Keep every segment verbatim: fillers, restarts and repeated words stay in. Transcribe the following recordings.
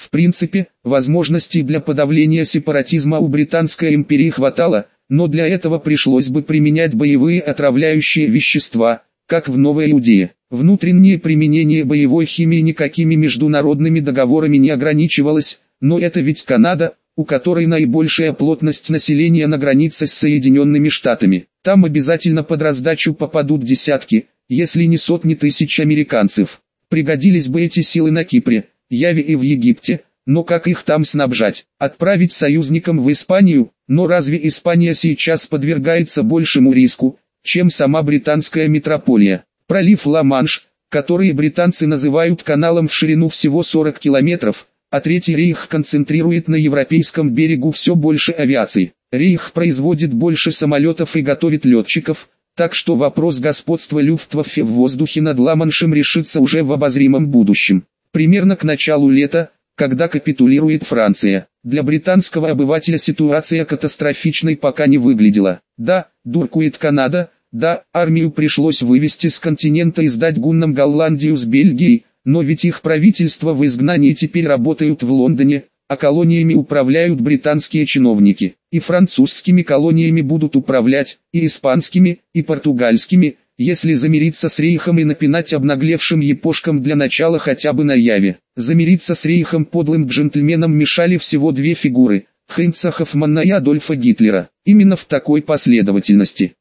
В принципе, возможностей для подавления сепаратизма у Британской империи хватало, но для этого пришлось бы применять боевые отравляющие вещества, как в Новой Иудее. Внутреннее применение боевой химии никакими международными договорами не ограничивалось, но это ведь Канада, у которой наибольшая плотность населения на границе с Соединенными Штатами. Там обязательно под раздачу попадут десятки, если не сотни тысяч американцев. Пригодились бы эти силы на Кипре, Яве и в Египте, но как их там снабжать? Отправить союзникам в Испанию? Но разве Испания сейчас подвергается большему риску, чем сама британская метрополия? Пролив Ла-Манш, который британцы называют каналом в ширину всего сорок километров, а Третий рейх концентрирует на европейском берегу все больше авиации. Рейх производит больше самолетов и готовит летчиков, так что вопрос господства Люфтваффе в воздухе над Ла-Маншем решится уже в обозримом будущем. Примерно к началу лета, когда капитулирует Франция, для британского обывателя ситуация катастрофичной пока не выглядела. Да, дуркует Канада, да, армию пришлось вывести с континента и сдать гуннам Голландию с Бельгией, но ведь их правительства в изгнании теперь работают в Лондоне, а колониями управляют британские чиновники. И французскими колониями будут управлять, и испанскими, и португальскими, если замириться с рейхом и напинать обнаглевшим епошкам для начала хотя бы на Яве. Замириться с рейхом подлым джентльменам мешали всего две фигуры – Хейнца Хоффмана и Адольфа Гитлера. Именно в такой последовательности.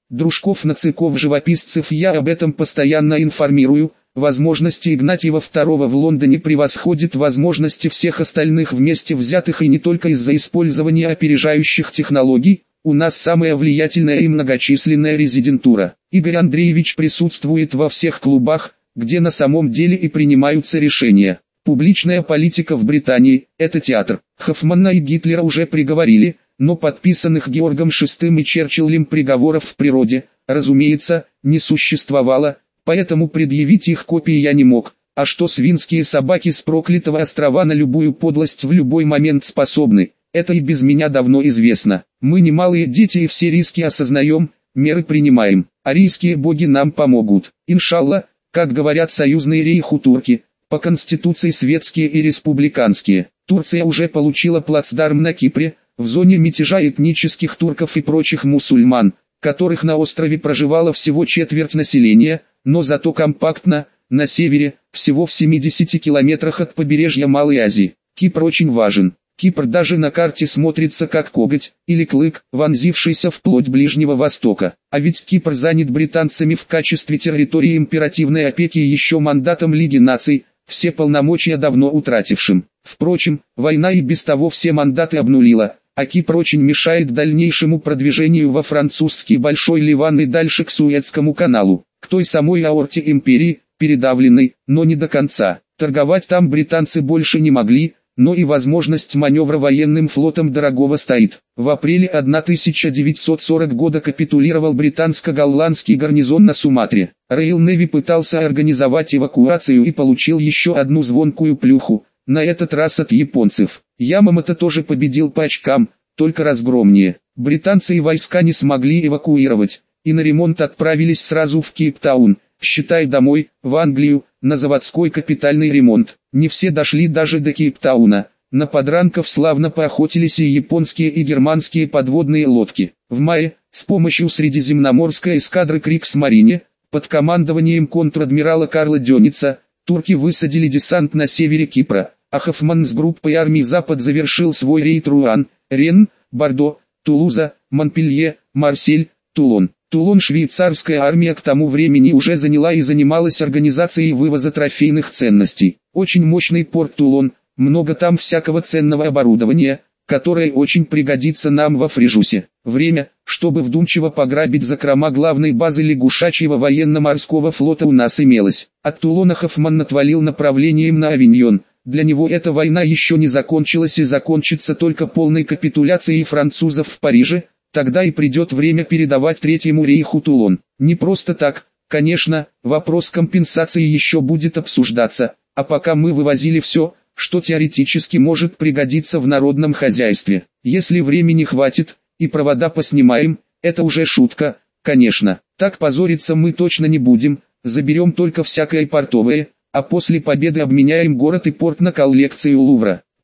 Дружков-нациков-живописцев я об этом постоянно информирую. Возможности Игнатьева второго в Лондоне превосходят возможности всех остальных вместе взятых, и не только из-за использования опережающих технологий. У нас самая влиятельная и многочисленная резидентура. Игорь Андреевич присутствует во всех клубах, где на самом деле и принимаются решения. Публичная политика в Британии – это театр. Хоффмана и Гитлера уже приговорили, но подписанных Георгом шестым и Черчиллем приговоров в природе, разумеется, не существовало, поэтому предъявить их копии я не мог. А что свинские собаки с проклятого острова на любую подлость в любой момент способны, это и без меня давно известно. Мы немалые дети и все риски осознаем, меры принимаем. Арийские боги нам помогут. Иншалла, как говорят союзные рейху турки, по конституции светские и республиканские. Турция уже получила плацдарм на Кипре, в зоне мятежа этнических турков и прочих мусульман, которых на острове проживало всего четверть населения, но зато компактно, на севере, всего в семидесяти километрах от побережья Малой Азии. Кипр очень важен. Кипр даже на карте смотрится как коготь, или клык, вонзившийся вплоть Ближнего Востока. А ведь Кипр занят британцами в качестве территории императивной опеки еще мандатом Лиги наций, все полномочия давно утратившим. Впрочем, война и без того все мандаты обнулила, а Кипр очень мешает дальнейшему продвижению во французский Большой Ливан и дальше к Суэцкому каналу, к той самой аорте империи, передавленной, но не до конца. Торговать там британцы больше не могли, но и возможность маневра военным флотом дорогого стоит. В апреле тысяча девятьсот сорок года капитулировал британско-голландский гарнизон на Суматре. Роял Неви пытался организовать эвакуацию и получил еще одну звонкую плюху, на этот раз от японцев. Ямамото тоже победил по очкам, только разгромнее. Британцы и войска не смогли эвакуировать, и на ремонт отправились сразу в Кейптаун, считай домой, в Англию, на заводской капитальный ремонт. Не все дошли даже до Кейптауна. На подранков славно поохотились и японские и германские подводные лодки. В мае, с помощью Средиземноморской эскадры Кригсмарине, под командованием контр-адмирала Карла Дёница, турки высадили десант на севере Кипра, а Хоффман с группой армий Запад завершил свой рейд Руан, Рен, Бордо, Тулуза, Монпелье, Марсель, Тулон. Тулон швейцарская армия к тому времени уже заняла и занималась организацией вывоза трофейных ценностей. Очень мощный порт Тулон, много там всякого ценного оборудования, которое очень пригодится нам во Фрежусе. Время, чтобы вдумчиво пограбить закрома главной базы лягушачьего военно-морского флота у нас имелось. От Тулона Хоффман отвалил направлением на Авиньон. Для него эта война еще не закончилась и закончится только полной капитуляцией французов в Париже. Тогда и придет время передавать Третьему рейху Тулон. Не просто так, конечно, вопрос компенсации еще будет обсуждаться, а пока мы вывозили все, что теоретически может пригодиться в народном хозяйстве. Если времени хватит, и провода поснимаем, это уже шутка, конечно. Так позориться мы точно не будем, заберем только всякое портовое, а после победы обменяем город и порт на коллекцию Лувра.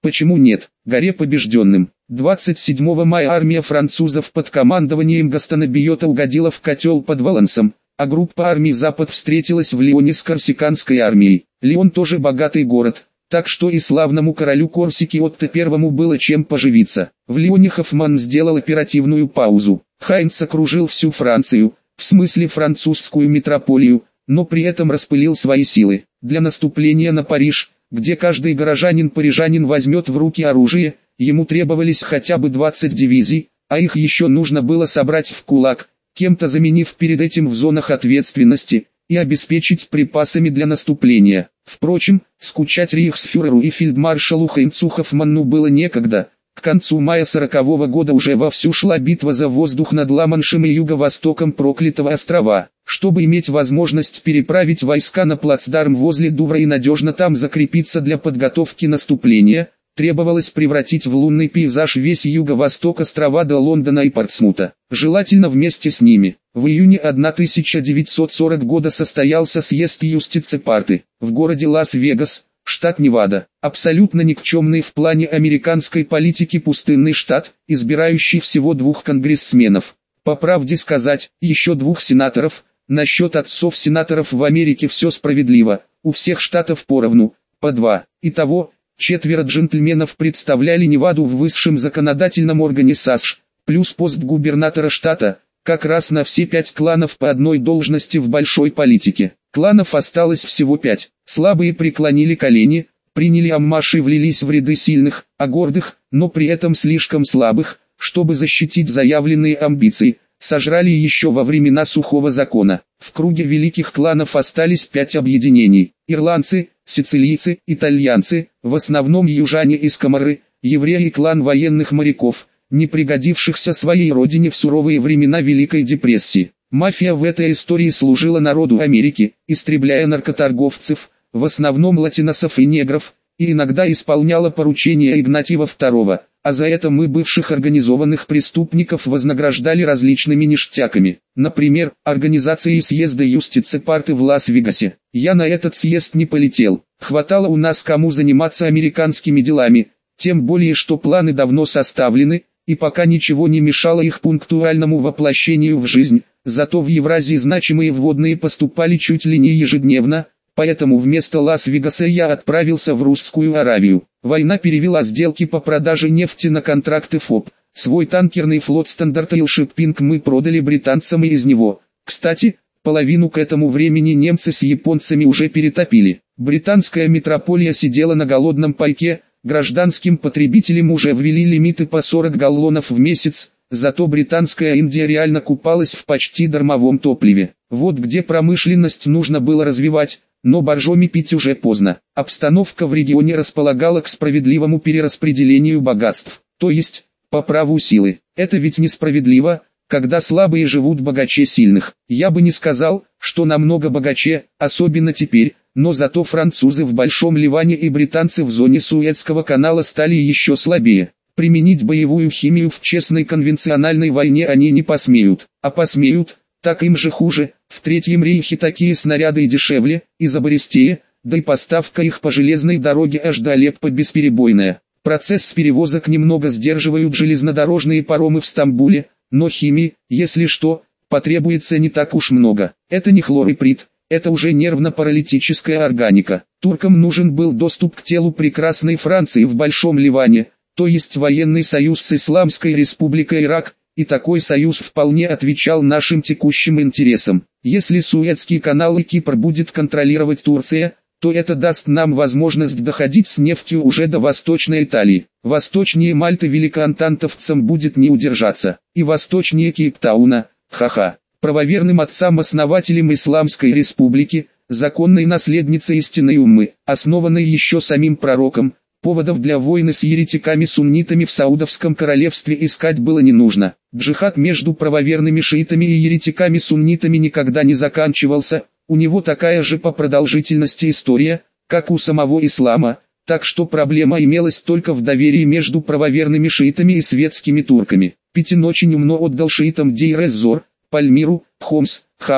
Почему нет? Горе побежденным. двадцать седьмого мая армия французов под командованием Гастона Биота угодила в котел под Валансом, а группа армий Запад встретилась в Лионе с корсиканской армией. Лион тоже богатый город, так что и славному королю Корсики Отто Первому было чем поживиться. В Лионе Хоффман сделал оперативную паузу. Хайнц окружил всю Францию, в смысле французскую метрополию, но при этом распылил свои силы. Для наступления на Париж, где каждый горожанин-парижанин возьмет в руки оружие, ему требовались хотя бы двадцать дивизий, а их еще нужно было собрать в кулак, кем-то заменив перед этим в зонах ответственности, и обеспечить припасами для наступления. Впрочем, скучать рейхсфюреру и фельдмаршалу Хайнцу Хоффманну было некогда. К концу мая сорокового года уже вовсю шла битва за воздух над Ла-Маншем и юго-востоком проклятого острова. Чтобы иметь возможность переправить войска на плацдарм возле Дувра и надежно там закрепиться для подготовки наступления, требовалось превратить в лунный пейзаж весь юго-восток острова до Лондона и Портсмута, желательно вместе с ними. В июне тысяча девятьсот сорокового года состоялся съезд Юстице-Парты в городе Лас-Вегас, штат Невада, абсолютно никчемный в плане американской политики пустынный штат, избирающий всего двух конгрессменов. По правде сказать, еще двух сенаторов. Насчет отцов сенаторов в Америке все справедливо, у всех штатов поровну, по два. Итого, четверо джентльменов представляли Неваду в высшем законодательном органе САСШ, плюс пост губернатора штата, как раз на все пять кланов по одной должности в большой политике. Кланов осталось всего пять. Слабые преклонили колени, приняли аммаш и влились в ряды сильных, а гордых, но при этом слишком слабых, чтобы защитить заявленные амбиции, сожрали еще во времена сухого закона. В круге великих кланов остались пять объединений: ирландцы, сицилийцы, итальянцы, в основном южане из Каморы, евреи и клан военных моряков, не пригодившихся своей родине в суровые времена Великой депрессии. Мафия в этой истории служила народу Америки, истребляя наркоторговцев, в основном латиносов и негров, и иногда исполняла поручения Игнатьева второго, а за это мы бывших организованных преступников вознаграждали различными ништяками. Например, организацией съезда Юстице-Парты в Лас-Вегасе. Я на этот съезд не полетел, хватало у нас кому заниматься американскими делами, тем более что планы давно составлены, и пока ничего не мешало их пунктуальному воплощению в жизнь, зато в Евразии значимые вводные поступали чуть ли не ежедневно. Поэтому вместо Лас-Вегаса я отправился в Русскую Аравию. Война перевела сделки по продаже нефти на контракты ФОП. Свой танкерный флот Standard Oil Shipping мы продали британцам, и из него, кстати, половину к этому времени немцы с японцами уже перетопили. Британская метрополия сидела на голодном пайке, гражданским потребителям уже ввели лимиты по сорок галлонов в месяц, зато британская Индия реально купалась в почти дармовом топливе. Вот где промышленность нужно было развивать. Но боржоми пить уже поздно. Обстановка в регионе располагала к справедливому перераспределению богатств, то есть, по праву силы. Это ведь несправедливо, когда слабые живут богаче сильных. Я бы не сказал, что намного богаче, особенно теперь, но зато французы в Большом Ливане и британцы в зоне Суэцкого канала стали еще слабее. Применить боевую химию в честной конвенциональной войне они не посмеют, а посмеют, так им же хуже. В Третьем рейхе такие снаряды и дешевле, и забористее, да и поставка их по железной дороге аж до Алеппо бесперебойная. Процесс перевозок немного сдерживают железнодорожные паромы в Стамбуле, но химии, если что, потребуется не так уж много. Это не хлориприт, это уже нервно-паралитическая органика. Туркам нужен был доступ к телу прекрасной Франции в Большом Ливане, то есть военный союз с Исламской республикой Ирак, и такой союз вполне отвечал нашим текущим интересам. Если Суэцкий канал и Кипр будет контролировать Турция, то это даст нам возможность доходить с нефтью уже до Восточной Италии. Восточнее Мальты великоантантовцам будет не удержаться, и восточнее Кейптауна, ха-ха. Правоверным отцам-основателям Исламской республики, законной наследницей истинной уммы, основанной еще самим пророком, поводов для войны с еретиками-суннитами в Саудовском королевстве искать было не нужно. Джихад между правоверными шиитами и еретиками-суннитами никогда не заканчивался, у него такая же по продолжительности история, как у самого ислама, так что проблема имелась только в доверии между правоверными шиитами и светскими турками. Пятин очень умно отдал шиитам Дейр-эз-Зор, Пальмиру, Хомс, Хаму,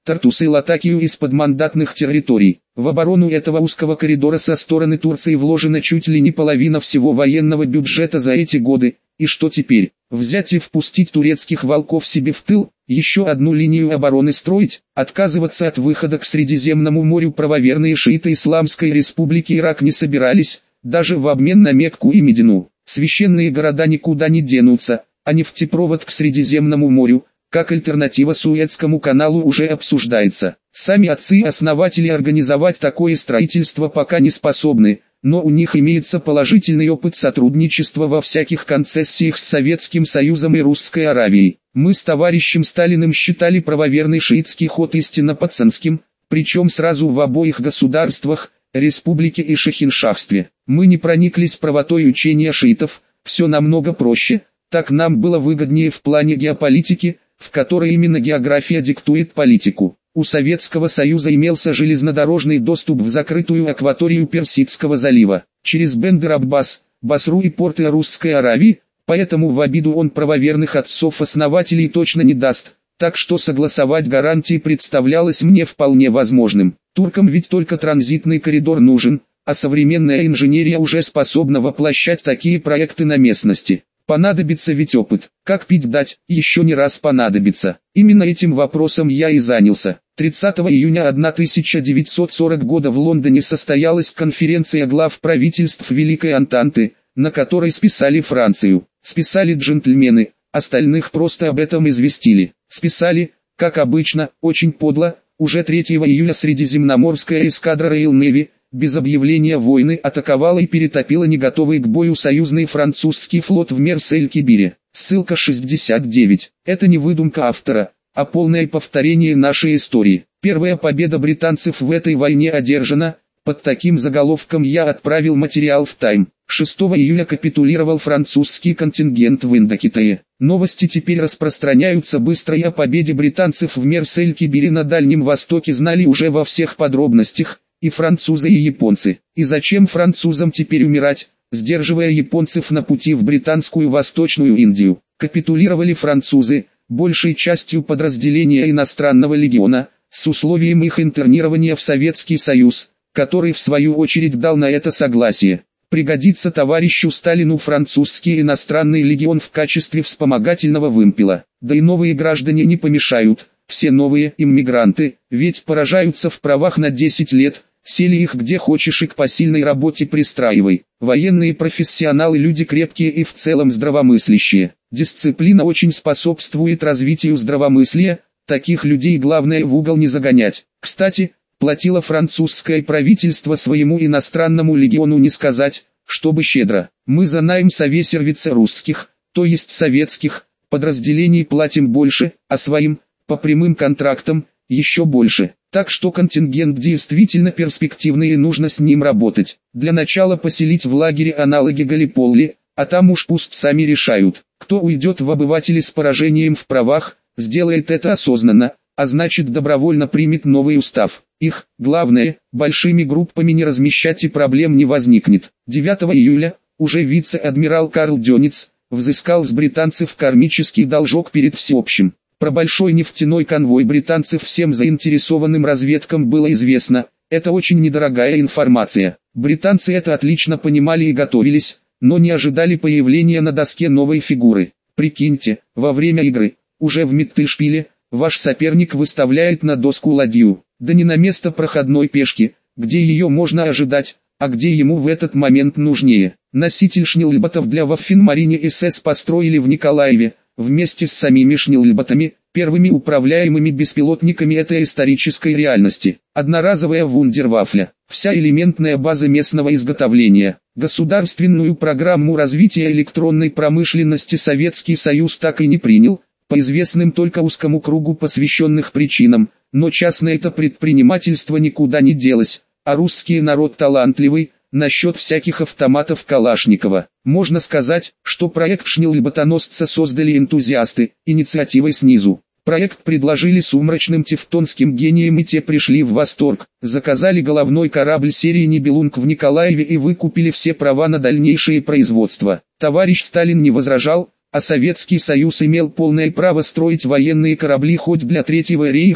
Тартус и Латакию из подмандатных территорий. В оборону этого узкого коридора со стороны Турции вложена чуть ли не половина всего военного бюджета за эти годы. И что теперь? Взять и впустить турецких волков себе в тыл, еще одну линию обороны строить, отказываться от выхода к Средиземному морю правоверные шииты Исламской Республики Ирак не собирались, даже в обмен на Мекку и Медину. Священные города никуда не денутся, а нефтепровод к Средиземному морю, как альтернатива Суэцкому каналу, уже обсуждается. Сами отцы-основатели организовать такое строительство пока не способны, но у них имеется положительный опыт сотрудничества во всяких концессиях с Советским Союзом и Русской Аравией. Мы с товарищем Сталиным считали правоверный шиитский ход истинно пацанским, причем сразу в обоих государствах, республике и шахиншахстве. Мы не прониклись правотой учения шиитов, все намного проще, так нам было выгоднее в плане геополитики, в которой именно география диктует политику. У Советского Союза имелся железнодорожный доступ в закрытую акваторию Персидского залива, через Бендер-Аббас, Басру и порты Русской Аравии, поэтому в обиду он правоверных отцов-основателей точно не даст, так что согласовать гарантии представлялось мне вполне возможным. Туркам ведь только транзитный коридор нужен, а современная инженерия уже способна воплощать такие проекты на местности. Понадобится ведь опыт, как пить дать, еще не раз понадобится. Именно этим вопросом я и занялся. тридцатого июня тысяча девятьсот сорок года в Лондоне состоялась конференция глав правительств Великой Антанты, на которой списали Францию. Списали джентльмены, остальных просто об этом известили. Списали, как обычно, очень подло. Уже третьего июля Средиземноморская эскадра Royal Navy, без объявления войны, атаковала и перетопила неготовый к бою союзный французский флот в Мерс-эль-Кибире. Ссылка шестьдесят девять. Это не выдумка автора, а полное повторение нашей истории. Первая победа британцев в этой войне одержана. Под таким заголовком я отправил материал в Time. шестого июля капитулировал французский контингент в Индокитае. Новости теперь распространяются быстро, и о победе британцев в Мерс-эль-Кибире на Дальнем Востоке знали уже во всех подробностях. И французы, и японцы. И зачем французам теперь умирать, сдерживая японцев на пути в британскую Восточную Индию? Капитулировали французы, большей частью подразделения иностранного легиона, с условием их интернирования в Советский Союз, который в свою очередь дал на это согласие. Пригодится товарищу Сталину французский иностранный легион в качестве вспомогательного вымпела. Да и новые граждане не помешают, все новые иммигранты, ведь поражаются в правах на десять лет. Сели их где хочешь и к посильной работе пристраивай. Военные профессионалы, люди крепкие и в целом здравомыслящие. Дисциплина очень способствует развитию здравомыслия, таких людей главное в угол не загонять. Кстати, платило французское правительство своему иностранному легиону не сказать, чтобы щедро. Мы за найм совесервица русских, то есть советских, подразделений платим больше, а своим, по прямым контрактам, еще больше. Так что контингент действительно перспективный и нужно с ним работать. Для начала поселить в лагере аналоги Галиполи, а там уж пусть сами решают. Кто уйдет в обыватели с поражением в правах, сделает это осознанно, а значит добровольно примет новый устав. Их, главное, большими группами не размещать и проблем не возникнет. девятого июля, уже вице-адмирал Карл Дёниц, взыскал с британцев кармический должок перед всеобщим. Про большой нефтяной конвой британцев всем заинтересованным разведкам было известно, это очень недорогая информация. Британцы это отлично понимали и готовились, но не ожидали появления на доске новой фигуры. Прикиньте, во время игры, уже в Миттельшпиле, ваш соперник выставляет на доску ладью, да не на место проходной пешки, где ее можно ожидать, а где ему в этот момент нужнее. Носитель шнеллботов для Ваффенмарине СС построили в Николаеве, вместе с самими шнеллботами, первыми управляемыми беспилотниками этой исторической реальности. Одноразовая вундервафля, вся элементная база местного изготовления. Государственную программу развития электронной промышленности Советский Союз так и не принял, по известным только узкому кругу посвященных причинам, но частное это предпринимательство никуда не делось, а русский народ талантливый. Насчет всяких автоматов Калашникова, можно сказать, что проект шнеллботоносца создали энтузиасты, инициативой снизу. Проект предложили сумрачным тевтонским гениям, и те пришли в восторг, заказали головной корабль серии «Нибелунг» в Николаеве и выкупили все права на дальнейшее производство. Товарищ Сталин не возражал, а Советский Союз имел полное право строить военные корабли хоть для Третьего рейха,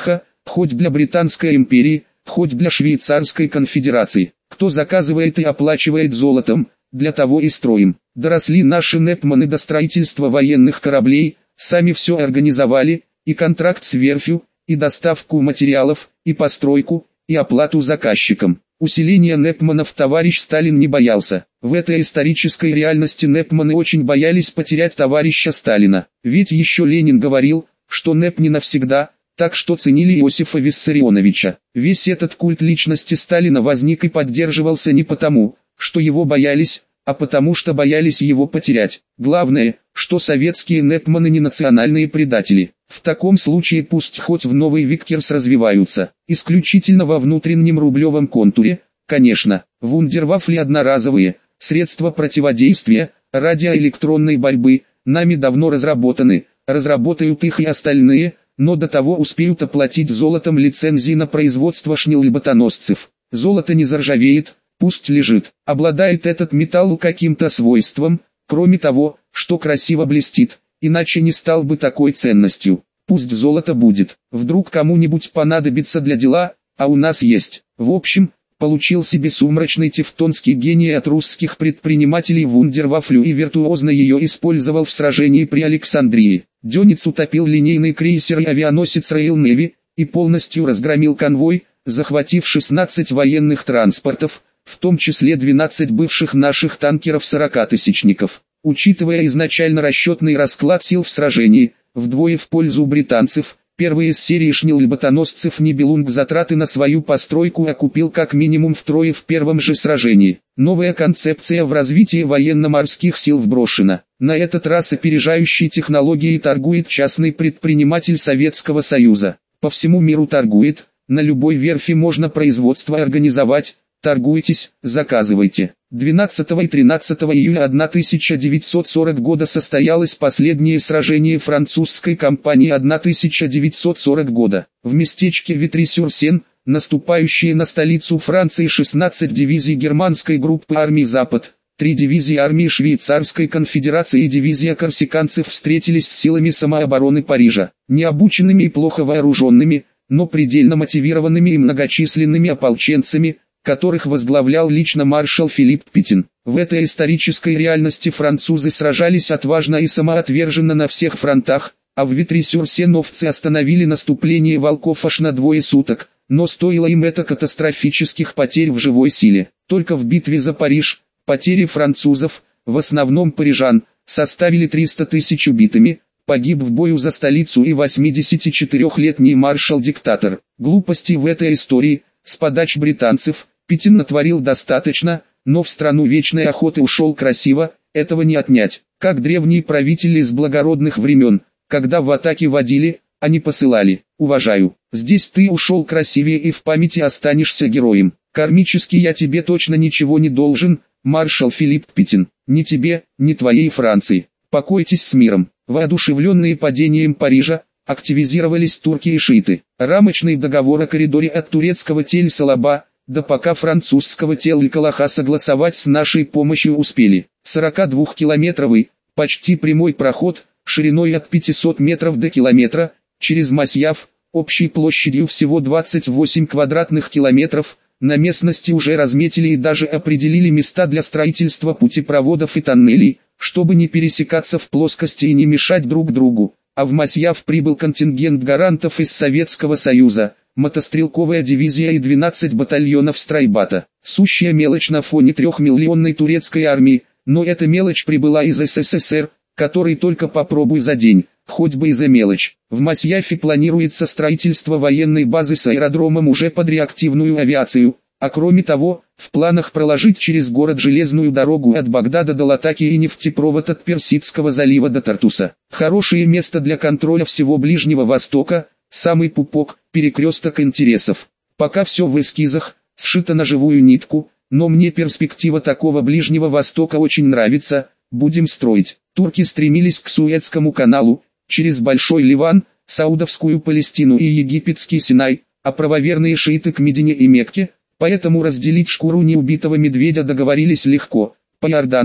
хоть для Британской империи, хоть для Швейцарской конфедерации. Кто заказывает и оплачивает золотом, для того и строим. Доросли наши непманы до строительства военных кораблей, сами все организовали, и контракт с верфью, и доставку материалов, и постройку, и оплату заказчикам. Усиления непманов товарищ Сталин не боялся. В этой исторической реальности непманы очень боялись потерять товарища Сталина. Ведь еще Ленин говорил, что неп не навсегда, так что ценили Иосифа Виссарионовича. Весь этот культ личности Сталина возник и поддерживался не потому, что его боялись, а потому что боялись его потерять. Главное, что советские непманы не национальные предатели. В таком случае пусть хоть в новый Виккерс развиваются, исключительно во внутреннем рублевом контуре, конечно. Вундервафли одноразовые, средства противодействия, радиоэлектронной борьбы, нами давно разработаны, разработают их и остальные, но до того успеют оплатить золотом лицензии на производство шнеллеботоносцев. Золото не заржавеет, пусть лежит. Обладает этот металл каким-то свойством, кроме того, что красиво блестит, иначе не стал бы такой ценностью. Пусть золото будет, вдруг кому-нибудь понадобится для дела, а у нас есть. В общем, получил себе сумрачный тевтонский гений от русских предпринимателей вундервафлю и виртуозно ее использовал в сражении при Александрии. Дёнец утопил линейный крейсер и авианосец Royal Navy, и полностью разгромил конвой, захватив шестнадцать военных транспортов, в том числе двенадцать бывших наших танкеров-сорокатысячников. Учитывая изначально расчетный расклад сил в сражении, вдвое в пользу британцев, первый из серии шнеллеботоносцев Нибелунг затраты на свою постройку окупил как минимум втрое в первом же сражении. Новая концепция в развитии военно-морских сил вброшена. На этот раз опережающей технологией торгует частный предприниматель Советского Союза. По всему миру торгует, на любой верфи можно производство организовать. Торгуйтесь, заказывайте. двенадцатого и тринадцатого июля тысяча девятьсот сорок года состоялось последнее сражение французской кампании тысяча девятьсот сорок года. В местечке Витри-сюр-Сен, наступающие на столицу Франции шестнадцать дивизий германской группы армий Запад, три дивизии армии Швейцарской конфедерации и дивизия корсиканцев встретились с силами самообороны Парижа, необученными и плохо вооруженными, но предельно мотивированными и многочисленными ополченцами, которых возглавлял лично маршал Филипп Петин. В этой исторической реальности французы сражались отважно и самоотверженно на всех фронтах, а в Витри-сюр-Сен овцы остановили наступление волков аж на двое суток, но стоило им это катастрофических потерь в живой силе. Только в битве за Париж, потери французов, в основном парижан, составили триста тысяч убитыми, погиб в бою за столицу и восьмидесятичетырёхлетний маршал-диктатор. Глупостей в этой истории, с подач британцев, Петин натворил достаточно, но в страну вечной охоты ушел красиво, этого не отнять. Как древние правители из благородных времен, когда в атаке водили, а не посылали. Уважаю. Здесь ты ушел красивее и в памяти останешься героем. Кармически я тебе точно ничего не должен, маршал Филипп Петин. Ни тебе, ни твоей Франции. Покойтесь с миром. Воодушевленные падением Парижа, активизировались турки и шииты. Рамочный договор о коридоре от турецкого Тель-Салаба, да пока французского Тел-Калаха согласовать с нашей помощью успели. сорокадвухкилометровый, почти прямой проход, шириной от пятисот метров до километра, через Масьяв, общей площадью всего двадцать восемь квадратных километров, на местности уже разметили и даже определили места для строительства путепроводов и тоннелей, чтобы не пересекаться в плоскости и не мешать друг другу. А в Масьяв прибыл контингент гарантов из Советского Союза, мотострелковая дивизия и двенадцать батальонов стройбата. Сущая мелочь на фоне трехмиллионной турецкой армии, но эта мелочь прибыла из СССР, который только попробуй за день, хоть бы и за мелочь. В Масьяфе планируется строительство военной базы с аэродромом уже под реактивную авиацию, а кроме того, в планах проложить через город железную дорогу от Багдада до Латаки и нефтепровод от Персидского залива до Тартуса. Хорошее место для контроля всего Ближнего Востока, самый пупок, перекресток интересов. Пока все в эскизах, сшито на живую нитку, но мне перспектива такого Ближнего Востока очень нравится, будем строить. Турки стремились к Суэцкому каналу, через Большой Ливан, Саудовскую Палестину и Египетский Синай, а правоверные шииты к Медине и Мекке. Поэтому разделить шкуру неубитого медведя договорились легко. По Иордану,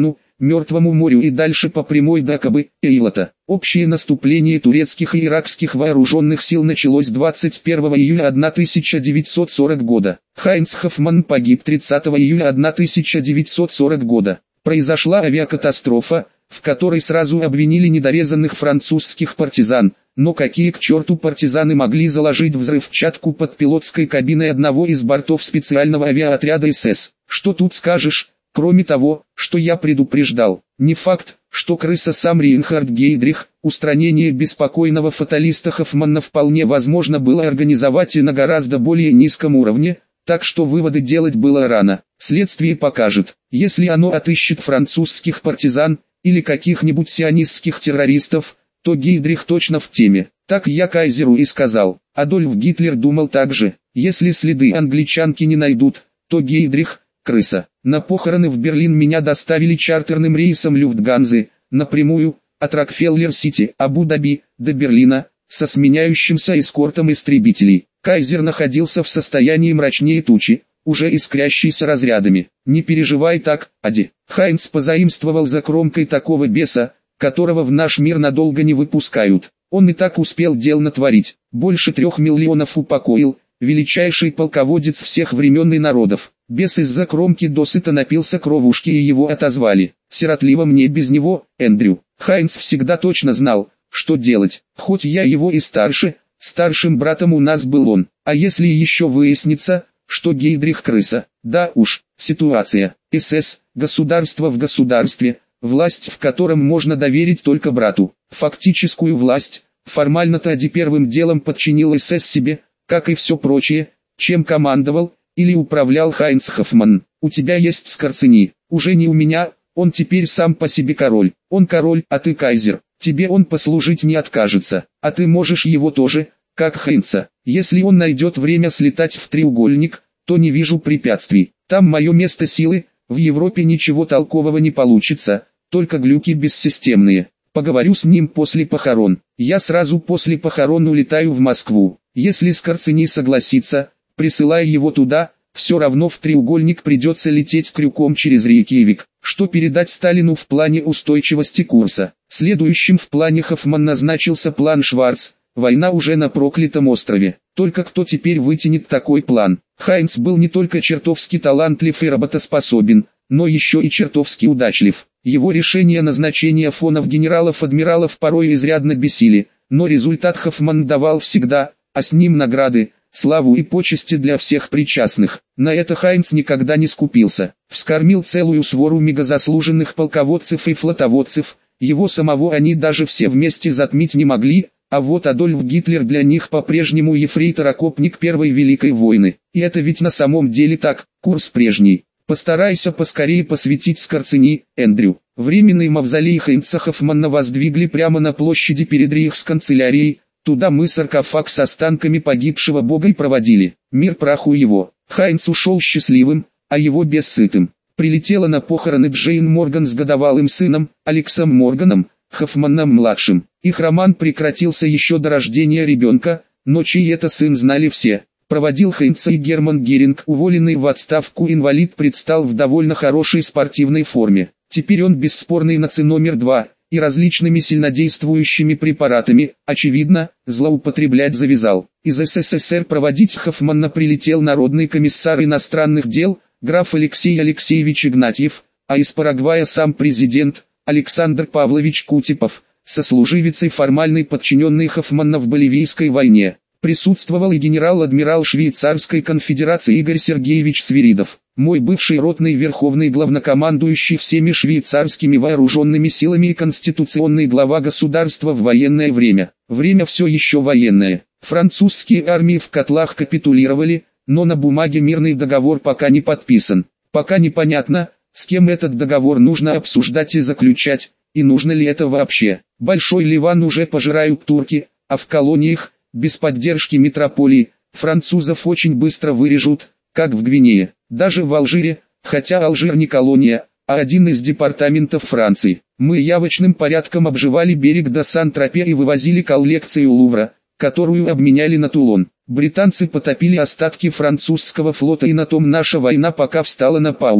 Мертвому морю и дальше по прямой до Акабы, Эйлата. Общее наступление турецких и иракских вооруженных сил началось двадцать первого июля тысяча девятьсот сорок года. Хайнц Хоффман погиб тридцатого июля тысяча девятьсот сорок года. Произошла авиакатастрофа, в которой сразу обвинили недорезанных французских партизан, но какие к черту партизаны могли заложить взрывчатку под пилотской кабиной одного из бортов специального авиаотряда СС? Что тут скажешь? Кроме того, что я предупреждал, не факт, что крыса сам Рейнхард Гейдрих, устранение беспокойного фаталиста Хоффмана вполне возможно было организовать и на гораздо более низком уровне, так что выводы делать было рано. Следствие покажет, если оно отыщет французских партизан, или каких-нибудь сионистских террористов, то Гейдрих точно в теме. Так я Кайзеру и сказал. Адольф Гитлер думал так же, если следы англичанки не найдут, то Гейдрих – крыса. На похороны в Берлин меня доставили чартерным рейсом Люфтганзы, напрямую, от Рокфеллер-Сити, Абу-Даби, до Берлина, со сменяющимся эскортом истребителей. Кайзер находился в состоянии мрачнее тучи, уже искрящейся разрядами. «Не переживай так, Ади». Хайнц позаимствовал за кромкой такого беса, которого в наш мир надолго не выпускают. Он и так успел дел натворить, больше трех миллионов упокоил, величайший полководец всех времен и народов. Бес из-за кромки досыта напился кровушки и его отозвали. Сиротливо мне без него, Эндрю. Хайнц всегда точно знал, что делать. Хоть я его и старше, старшим братом у нас был он. А если еще выяснится, что Гейдрих крыса? Да уж, ситуация. СС, государство в государстве, власть в котором можно доверить только брату. Фактическую власть, формально-то Ади первым делом подчинил СС себе, как и все прочее, чем командовал или управлял Хайнц Хоффман. У тебя есть Скорцени, уже не у меня, он теперь сам по себе король. Он король, а ты кайзер, тебе он послужить не откажется, а ты можешь его тоже, как Хайнца. Если он найдет время слетать в треугольник, то не вижу препятствий. Там мое место силы, в Европе ничего толкового не получится, только глюки бессистемные. Поговорю с ним после похорон. Я сразу после похорон улетаю в Москву. Если Скорцени согласится, присылая его туда, все равно в треугольник придется лететь крюком через Рейкьявик, что передать Сталину в плане устойчивости курса. Следующим в плане Хоффман назначился план Шварц, война уже на проклятом острове. Только кто теперь вытянет такой план? Хайнц был не только чертовски талантлив и работоспособен, но еще и чертовски удачлив. Его решения назначения фонов генералов-адмиралов порой изрядно бесили, но результат Хоффман давал всегда, а с ним награды, славу и почести для всех причастных. На это Хайнц никогда не скупился. Вскормил целую свору мегазаслуженных полководцев и флотоводцев, его самого они даже все вместе затмить не могли, а вот Адольф Гитлер для них по-прежнему ефрейтор-окопник Первой Великой войны. И это ведь на самом деле так, курс прежний. Постарайся поскорее посвятить Скорцени, Эндрю. Временный мавзолей Хайнца Хоффмана воздвигли прямо на площади перед рейхсканцелярией, туда мы саркофаг с останками погибшего бога и проводили. Мир праху его. Хайнц ушел счастливым, а его бессытым. Прилетела на похороны Джейн Морган с годовалым сыном, Алексом Морганом, Хоффманом-младшим. Их роман прекратился еще до рождения ребенка, но чей это сын знали все. Проводил Хайнца и Герман Геринг, уволенный в отставку инвалид, предстал в довольно хорошей спортивной форме. Теперь он бесспорный наци номер два, и различными сильнодействующими препаратами, очевидно, злоупотреблять завязал. Из СССР проводить Хоффмана прилетел народный комиссар иностранных дел, граф Алексей Алексеевич Игнатьев, а из Парагвая сам президент, Александр Павлович Кутепов, сослуживец и формальный подчиненный Хоффмана в Боливийской войне. Присутствовал и генерал-адмирал Швейцарской конфедерации Игорь Сергеевич Свиридов, мой бывший ротный верховный главнокомандующий всеми швейцарскими вооруженными силами и конституционный глава государства в военное время. Время все еще военное. Французские армии в котлах капитулировали, но на бумаге мирный договор пока не подписан. Пока непонятно, с кем этот договор нужно обсуждать и заключать, и нужно ли это вообще. Большой Ливан уже пожирают турки, а в колониях, без поддержки метрополии, французов очень быстро вырежут, как в Гвинее. Даже в Алжире, хотя Алжир не колония, а один из департаментов Франции. Мы явочным порядком обживали берег до Сан-Тропе и вывозили коллекцию Лувра, которую обменяли на Тулон. Британцы потопили остатки французского флота, и на том наша война пока встала на паузу.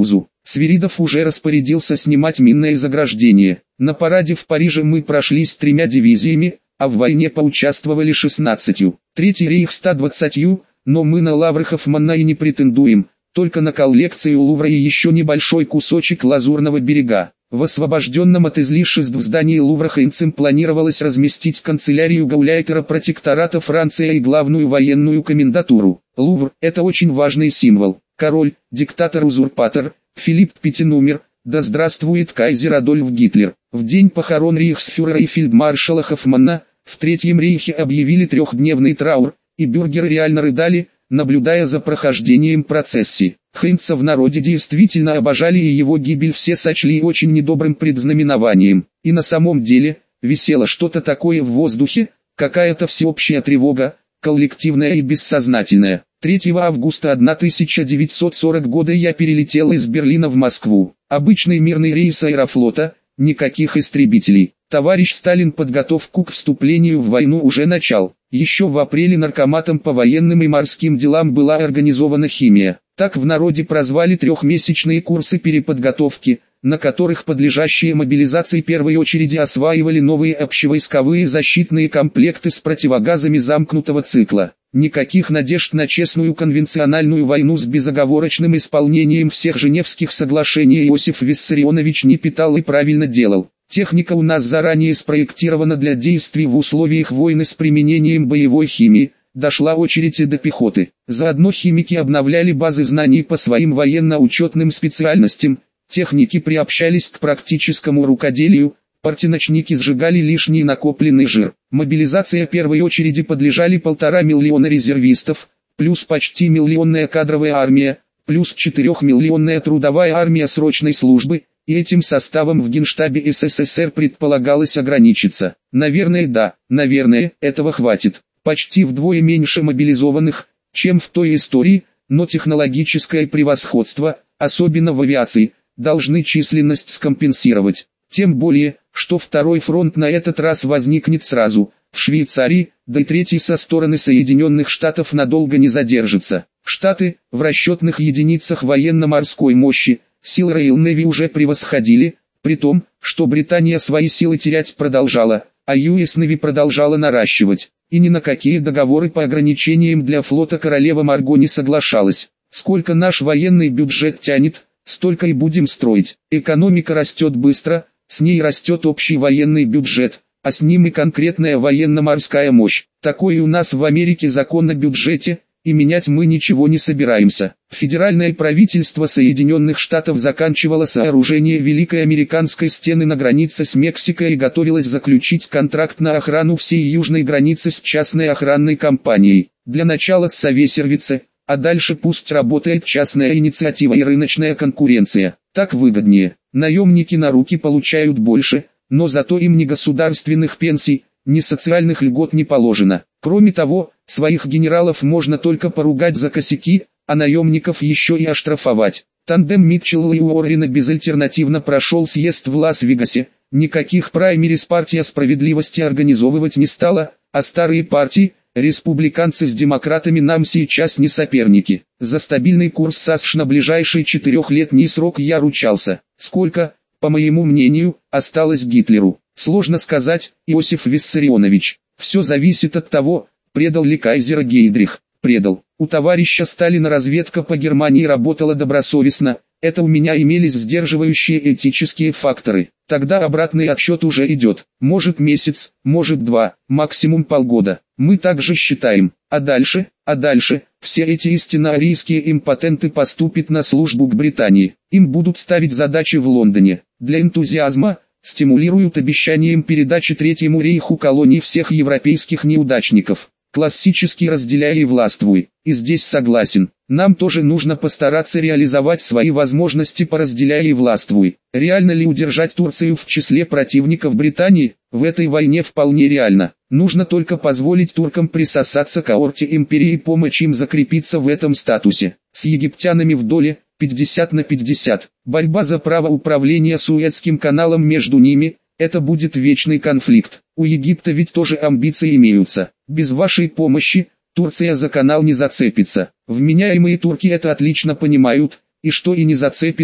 Свиридов уже распорядился снимать минное заграждение. На параде в Париже мы прошлись тремя дивизиями, а в войне поучаствовали шестнадцатью. Третий рейх ста двадцатью, но мы на лавры Хофманна и не претендуем, только на коллекцию Лувра и еще небольшой кусочек Лазурного берега. В освобожденном от излишеств здании Лувра Хейнцем планировалось разместить канцелярию гауляйтера протектората Франции и главную военную комендатуру. Лувр – это очень важный символ. Король, диктатор-узурпатор, Филипп Пятый умер, да здравствует кайзер Адольф Гитлер. В день похорон рейхсфюрера и фельдмаршала Хофманна, в Третьем рейхе объявили трехдневный траур, и бюргеры реально рыдали, наблюдая за прохождением процессии. Хейнца в народе действительно обожали, и его гибель все сочли очень недобрым предзнаменованием. И на самом деле, висело что-то такое в воздухе, какая-то всеобщая тревога, коллективная и бессознательная. третьего августа тысяча девятьсот сорок года я перелетел из Берлина в Москву. Обычный мирный рейс Аэрофлота, никаких истребителей. Товарищ Сталин подготовку к вступлению в войну уже начал. Еще в апреле наркоматом по военным и морским делам была организована химия. Так в народе прозвали трехмесячные курсы переподготовки, на которых подлежащие мобилизации первой очереди осваивали новые общевойсковые защитные комплекты с противогазами замкнутого цикла. Никаких надежд на честную конвенциональную войну с безоговорочным исполнением всех Женевских соглашений Иосиф Виссарионович не питал и правильно делал. Техника у нас заранее спроектирована для действий в условиях войны с применением боевой химии. Дошла очередь и до пехоты. Заодно химики обновляли базы знаний по своим военно-учетным специальностям, техники приобщались к практическому рукоделию, партиночники сжигали лишний накопленный жир. Мобилизация первой очереди подлежали полтора миллиона резервистов, плюс почти миллионная кадровая армия, плюс четырехмиллионная трудовая армия срочной службы, и этим составом в Генштабе СССР предполагалось ограничиться. Наверное, да, наверное, этого хватит. Почти вдвое меньше мобилизованных, чем в той истории, но технологическое превосходство, особенно в авиации, должны численность скомпенсировать. Тем более, что второй фронт на этот раз возникнет сразу, в Швейцарии, да и третий со стороны Соединенных Штатов надолго не задержится. Штаты, в расчетных единицах военно-морской мощи, силы Royal Navy уже превосходили, при том, что Британия свои силы терять продолжала, а ю эс Navy продолжала наращивать. И ни на какие договоры по ограничениям для флота королева Марго не соглашалась. Сколько наш военный бюджет тянет, столько и будем строить. Экономика растет быстро, с ней растет общий военный бюджет, а с ним и конкретная военно-морская мощь. Такой у нас в Америке закон о бюджете, и менять мы ничего не собираемся. Федеральное правительство Соединенных Штатов заканчивало сооружение Великой Американской стены на границе с Мексикой и готовилось заключить контракт на охрану всей южной границы с частной охранной компанией. Для начала с Совесервице, а дальше пусть работает частная инициатива и рыночная конкуренция. Так выгоднее. Наемники на руки получают больше, но зато им ни государственных пенсий, ни социальных льгот не положено. Кроме того, своих генералов можно только поругать за косяки, а наемников еще и оштрафовать. Тандем Митчелла и Уоррена безальтернативно прошел съезд в Лас-Вегасе, никаких праймериз партия справедливости организовывать не стала, а старые партии, республиканцы с демократами нам сейчас не соперники. За стабильный курс САСШ на ближайший четырехлетний срок я ручался. Сколько, по моему мнению, осталось Гитлеру? Сложно сказать, Иосиф Виссарионович. Все зависит от того, предал ли кайзера Гейдрих. Предал. У товарища Сталина разведка по Германии работала добросовестно, это у меня имелись сдерживающие этические факторы. Тогда обратный отсчет уже идет. Может месяц, может два, максимум полгода. Мы также считаем. А дальше, а дальше, все эти истинно арийские импотенты поступят на службу к Британии. Им будут ставить задачи в Лондоне. Для энтузиазма стимулируют обещанием передачи Третьему рейху колоний всех европейских неудачников. Классический «разделяй и властвуй». И здесь согласен. Нам тоже нужно постараться реализовать свои возможности по «разделяй и властвуй». Реально ли удержать Турцию в числе противников Британии? В этой войне вполне реально. Нужно только позволить туркам присосаться к аорте империи и помочь им закрепиться в этом статусе. С египтянами в доле, пятьдесят на пятьдесят. Борьба за право управления Суэцким каналом между ними – это будет вечный конфликт. У Египта ведь тоже амбиции имеются. Без вашей помощи Турция за канал не зацепится. Вменяемые турки это отлично понимают, и что и не зацепится,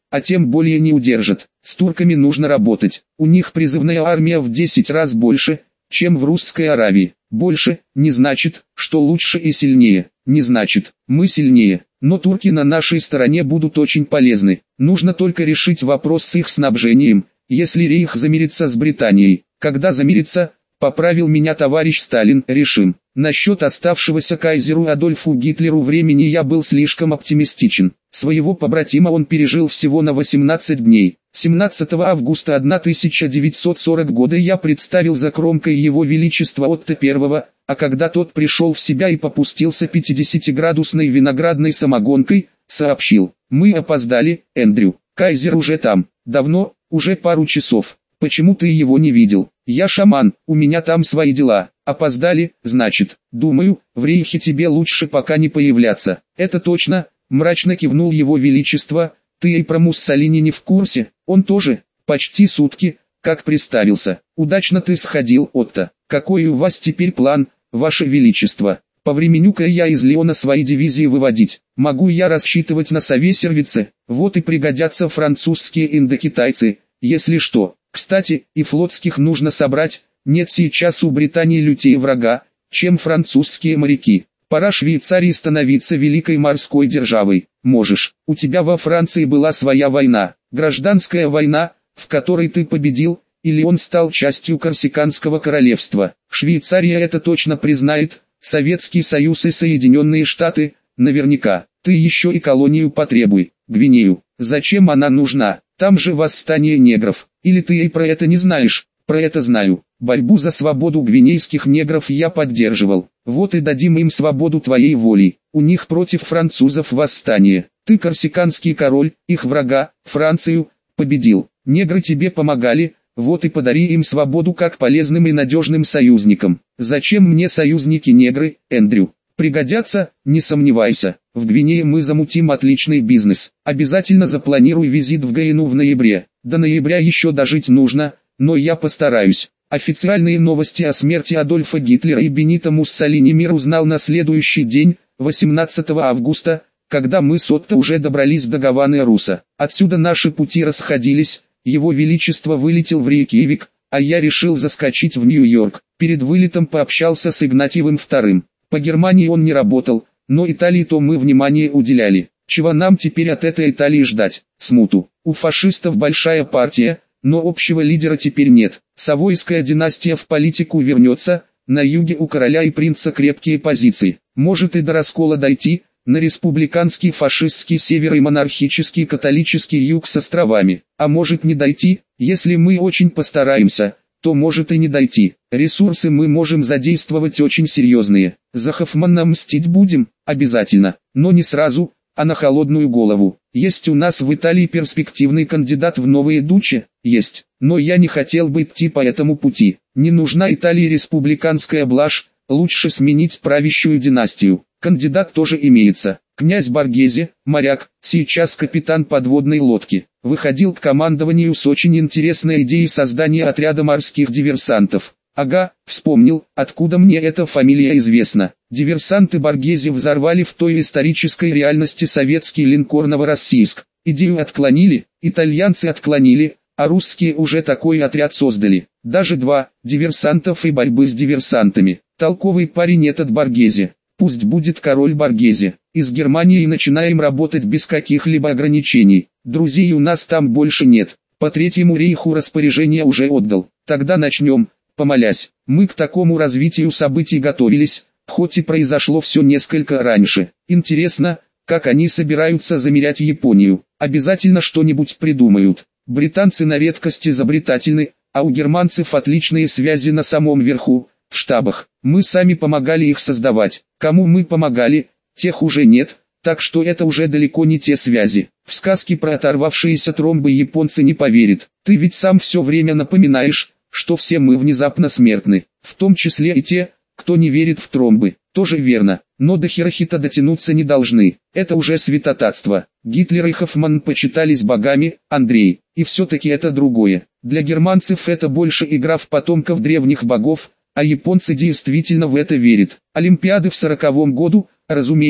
а тем более не удержат. С турками нужно работать. У них призывная армия в десять раз больше, чем в Русской Аравии. Больше не значит, что лучше и сильнее. Не значит, мы сильнее. Но турки на нашей стороне будут очень полезны. Нужно только решить вопрос с их снабжением, если Рейх замирится с Британией. Когда замирится, поправил меня товарищ Сталин, решим. Насчет оставшегося кайзеру Адольфу Гитлеру времени я был слишком оптимистичен. Своего побратима он пережил всего на восемнадцать дней. семнадцатого августа тысяча девятьсот сорок года я представил за кромкой его величества Отто Первого, а когда тот пришел в себя и попустился пятидесятиградусной виноградной самогонкой, сообщил: «Мы опоздали, Эндрю, кайзер уже там, давно, уже пару часов. Почему ты его не видел? Я шаман, у меня там свои дела. Опоздали, значит. Думаю, в Рейхе тебе лучше пока не появляться». «Это точно», мрачно кивнул его величество. «Ты и про Муссолини не в курсе? Он тоже, почти сутки, как приставился. Удачно ты сходил, Отто. Какой у вас теперь план, ваше величество? Повременю-ка я из Леона свои дивизии выводить. Могу я рассчитывать на совесервицы? Вот и пригодятся французские индокитайцы, если что. Кстати, и флотских нужно собрать. Нет сейчас у Британии лютее врага, чем французские моряки. Пора Швейцарии становиться великой морской державой. Можешь, у тебя во Франции была своя война, гражданская война, в которой ты победил, или он стал частью Корсиканского королевства. Швейцария это точно признает, Советский Союз и Соединенные Штаты, наверняка. Ты еще и колонию потребуй, Гвинею. Зачем она нужна? Там же восстание негров. Или ты и про это не знаешь? Про это знаю. Борьбу за свободу гвинейских негров я поддерживал. Вот и дадим им свободу твоей волей. У них против французов восстание. Ты корсиканский король, их врага, Францию, победил. Негры тебе помогали, вот и подари им свободу как полезным и надежным союзникам. Зачем мне союзники-негры, Эндрю? Пригодятся, не сомневайся. В Гвинее мы замутим отличный бизнес. Обязательно запланируй визит в Гаину в ноябре. До ноября еще дожить нужно, но я постараюсь. Официальные новости о смерти Адольфа Гитлера и Бенито Муссолини мир узнал на следующий день, восемнадцатого августа, когда мы с Отто уже добрались до Гаваны-Руса. Отсюда наши пути расходились, его величество вылетел в Рейкьявик, а я решил заскочить в Нью-Йорк. Перед вылетом пообщался с Игнатьевым вторым. По Германии он не работал, но Италии то мы внимание уделяли. Чего нам теперь от этой Италии ждать? Смуту. У фашистов большая партия, но общего лидера теперь нет. Савойская династия в политику вернется, на юге у короля и принца крепкие позиции. Может и до раскола дойти, на республиканский фашистский север и монархический католический юг с островами. А может не дойти, если мы очень постараемся, то может и не дойти. Ресурсы мы можем задействовать очень серьезные. За Хоффмана мстить будем, обязательно, но не сразу, а на холодную голову. Есть у нас в Италии перспективный кандидат в новые дуче? Есть, но я не хотел бы идти по этому пути. Не нужна Италии республиканская блажь, лучше сменить правящую династию. Кандидат тоже имеется. Князь Боргезе, моряк, сейчас капитан подводной лодки. Выходил к командованию с очень интересной идеей создания отряда морских диверсантов. Ага, вспомнил, откуда мне эта фамилия известна. Диверсанты Боргезе взорвали в той исторической реальности советский линкор Новороссийск. Идею отклонили, итальянцы отклонили, а русские уже такой отряд создали. Даже два, диверсантов и борьбы с диверсантами. Толковый парень этот Боргезе. Пусть будет король Боргезе. Из Германии начинаем работать без каких-либо ограничений. Друзей у нас там больше нет. По Третьему рейху распоряжение уже отдал. Тогда начнем, помолясь. Мы к такому развитию событий готовились, хоть и произошло все несколько раньше. Интересно, как они собираются замерять Японию. Обязательно что-нибудь придумают. Британцы на редкость изобретательны, а у германцев отличные связи на самом верху, в штабах. Мы сами помогали их создавать. Кому мы помогали, тех уже нет, так что это уже далеко не те связи. В сказки про оторвавшиеся тромбы японцы не поверят. Ты ведь сам все время напоминаешь, что все мы внезапно смертны, в том числе и те, кто не верит в тромбы. Тоже верно, но до Хирохита дотянуться не должны. Это уже святотатство. Гитлер и Хоффман почитались богами, Андрей, и все-таки это другое. Для германцев это больше игра в потомков древних богов, а японцы действительно в это верят. Олимпиады в сороковом году, разумеется,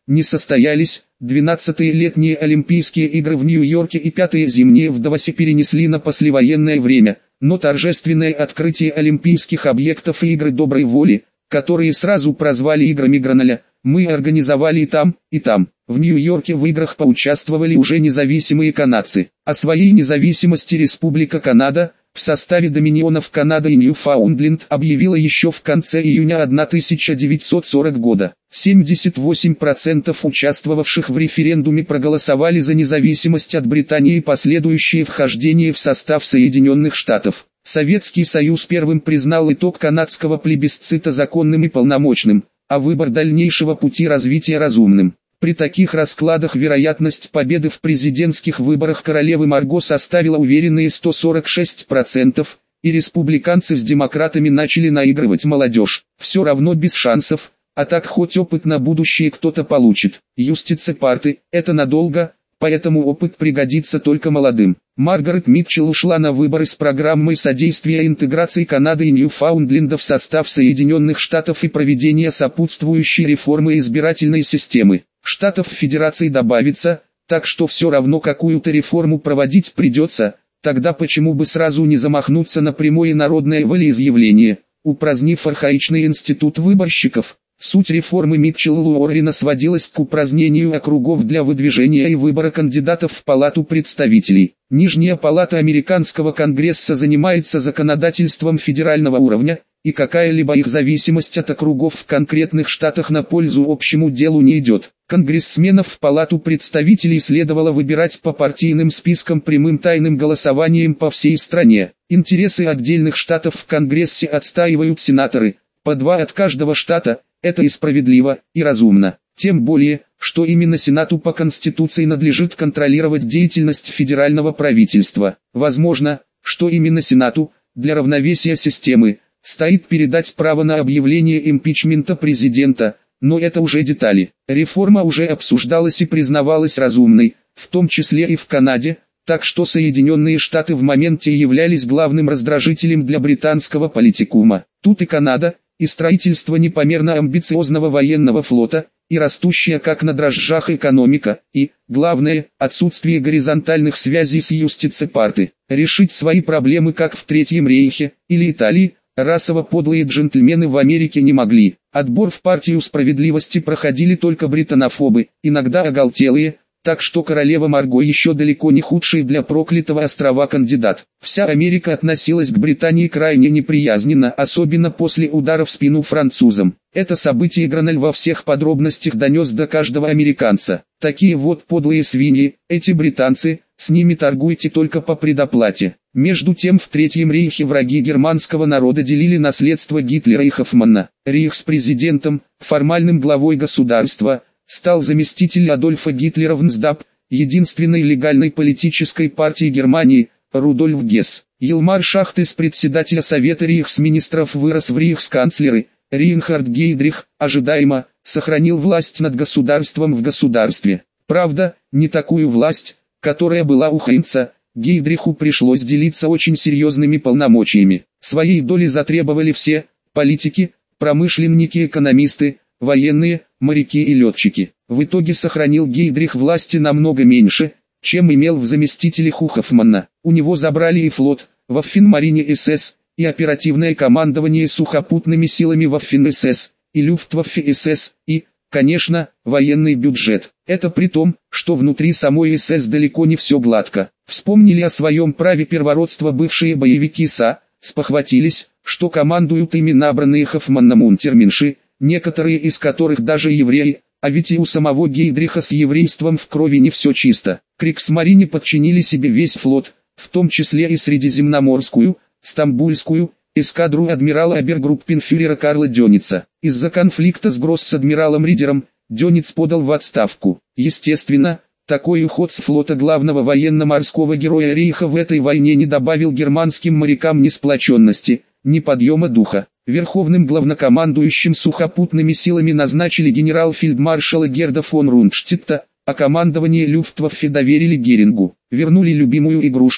не состоялись. двенадцатые летние Олимпийские игры в Нью-Йорке и пятые зимние в Давосе перенесли на послевоенное время, но торжественное открытие олимпийских объектов и игры доброй воли, которые сразу прозвали играми Граналя, мы организовали и там, и там. В Нью-Йорке в играх поучаствовали уже независимые канадцы. О своей независимости Республика Канада, в составе доминионов Канада и Ньюфаундленд, объявила еще в конце июня тысяча девятьсот сорок года. семьдесят восемь процентов участвовавших в референдуме проголосовали за независимость от Британии и последующее вхождение в состав Соединенных Штатов. Советский Союз первым признал итог канадского плебисцита законным и полномочным, а выбор дальнейшего пути развития разумным. При таких раскладах вероятность победы в президентских выборах королевы Марго составила уверенные сто сорок шесть процентов, и республиканцы с демократами начали наигрывать молодежь. Все равно без шансов, а так хоть опыт на будущее кто-то получит. Юстиция парты – это надолго, поэтому опыт пригодится только молодым. Маргарет Митчелл ушла на выборы с программой содействия интеграции Канады и Ньюфаундленда в состав Соединенных Штатов и проведения сопутствующей реформы избирательной системы. Штатов в Федерации добавится, так что все равно какую-то реформу проводить придется, тогда почему бы сразу не замахнуться на прямое народное волеизъявление, упразднив архаичный институт выборщиков. Суть реформы Митчелла-Уоррена сводилась к упразднению округов для выдвижения и выбора кандидатов в Палату представителей. Нижняя палата американского Конгресса занимается законодательством федерального уровня, и какая-либо их зависимость от округов в конкретных штатах на пользу общему делу не идет. Конгрессменов в Палату представителей следовало выбирать по партийным спискам прямым тайным голосованием по всей стране. Интересы отдельных штатов в Конгрессе отстаивают сенаторы, по два от каждого штата. Это и справедливо, и разумно. Тем более, что именно Сенату по Конституции надлежит контролировать деятельность федерального правительства. Возможно, что именно Сенату, для равновесия системы, стоит передать право на объявление импичмента президента, но это уже детали. Реформа уже обсуждалась и признавалась разумной, в том числе и в Канаде, так что Соединенные Штаты в моменте являлись главным раздражителем для британского политикума. Тут и Канада, и строительство непомерно амбициозного военного флота, и растущая как на дрожжах экономика, и, главное, отсутствие горизонтальных связей с юстицией парты. Решить свои проблемы как в Третьем Рейхе, или Италии, расово подлые джентльмены в Америке не могли. Отбор в партию справедливости проходили только британофобы, иногда оголтелые, так что королева Марго еще далеко не худший для проклятого острова кандидат. Вся Америка относилась к Британии крайне неприязненно, особенно после удара в спину французам. Это событие Граналь во всех подробностях донес до каждого американца. Такие вот подлые свиньи, эти британцы, с ними торгуйте только по предоплате. Между тем в Третьем Рейхе враги германского народа делили наследство Гитлера и Хоффмана. Рейхспрезидентом, формальным главой государства, стал заместитель Адольфа Гитлера в НСДАП, единственной легальной политической партии Германии, Рудольф Гесс. Елмар Шахт из председателя Совета рейхсминистров вырос в рейхсканцлеры. Рейнхард Гейдрих, ожидаемо, сохранил власть над государством в государстве. Правда, не такую власть, которая была у Хейнца. Гейдриху пришлось делиться очень серьезными полномочиями. Своей доли затребовали все – политики, промышленники, экономисты, военные, моряки и летчики. В итоге сохранил Гейдрих власти намного меньше, чем имел в заместителях у Хоффмана. У него забрали и флот, Ваффенмарине СС, и оперативное командование сухопутными силами Ваффен-СС, и Люфтваффе-СС, и, конечно, военный бюджет. Это при том, что внутри самой СС далеко не все гладко. Вспомнили о своем праве первородства бывшие боевики СА, спохватились, что командуют ими набранные Хоффманом унтерменши, некоторые из которых даже евреи, а ведь и у самого Гейдриха с еврейством в крови не все чисто. Кригсмарине подчинили себе весь флот, в том числе и Средиземноморскую, Стамбульскую, эскадру адмирала обергруппенфюрера Карла Дёница. Из-за конфликта с гросс-адмиралом Ридером, Дёниц подал в отставку. Естественно, такой уход с флота главного военно-морского героя Рейха в этой войне не добавил германским морякам ни сплоченности, ни подъема духа. Верховным главнокомандующим сухопутными силами назначили генерал-фельдмаршала Герда фон Рундштетта, а командование Люфтваффе доверили Герингу. Вернули любимую игрушку,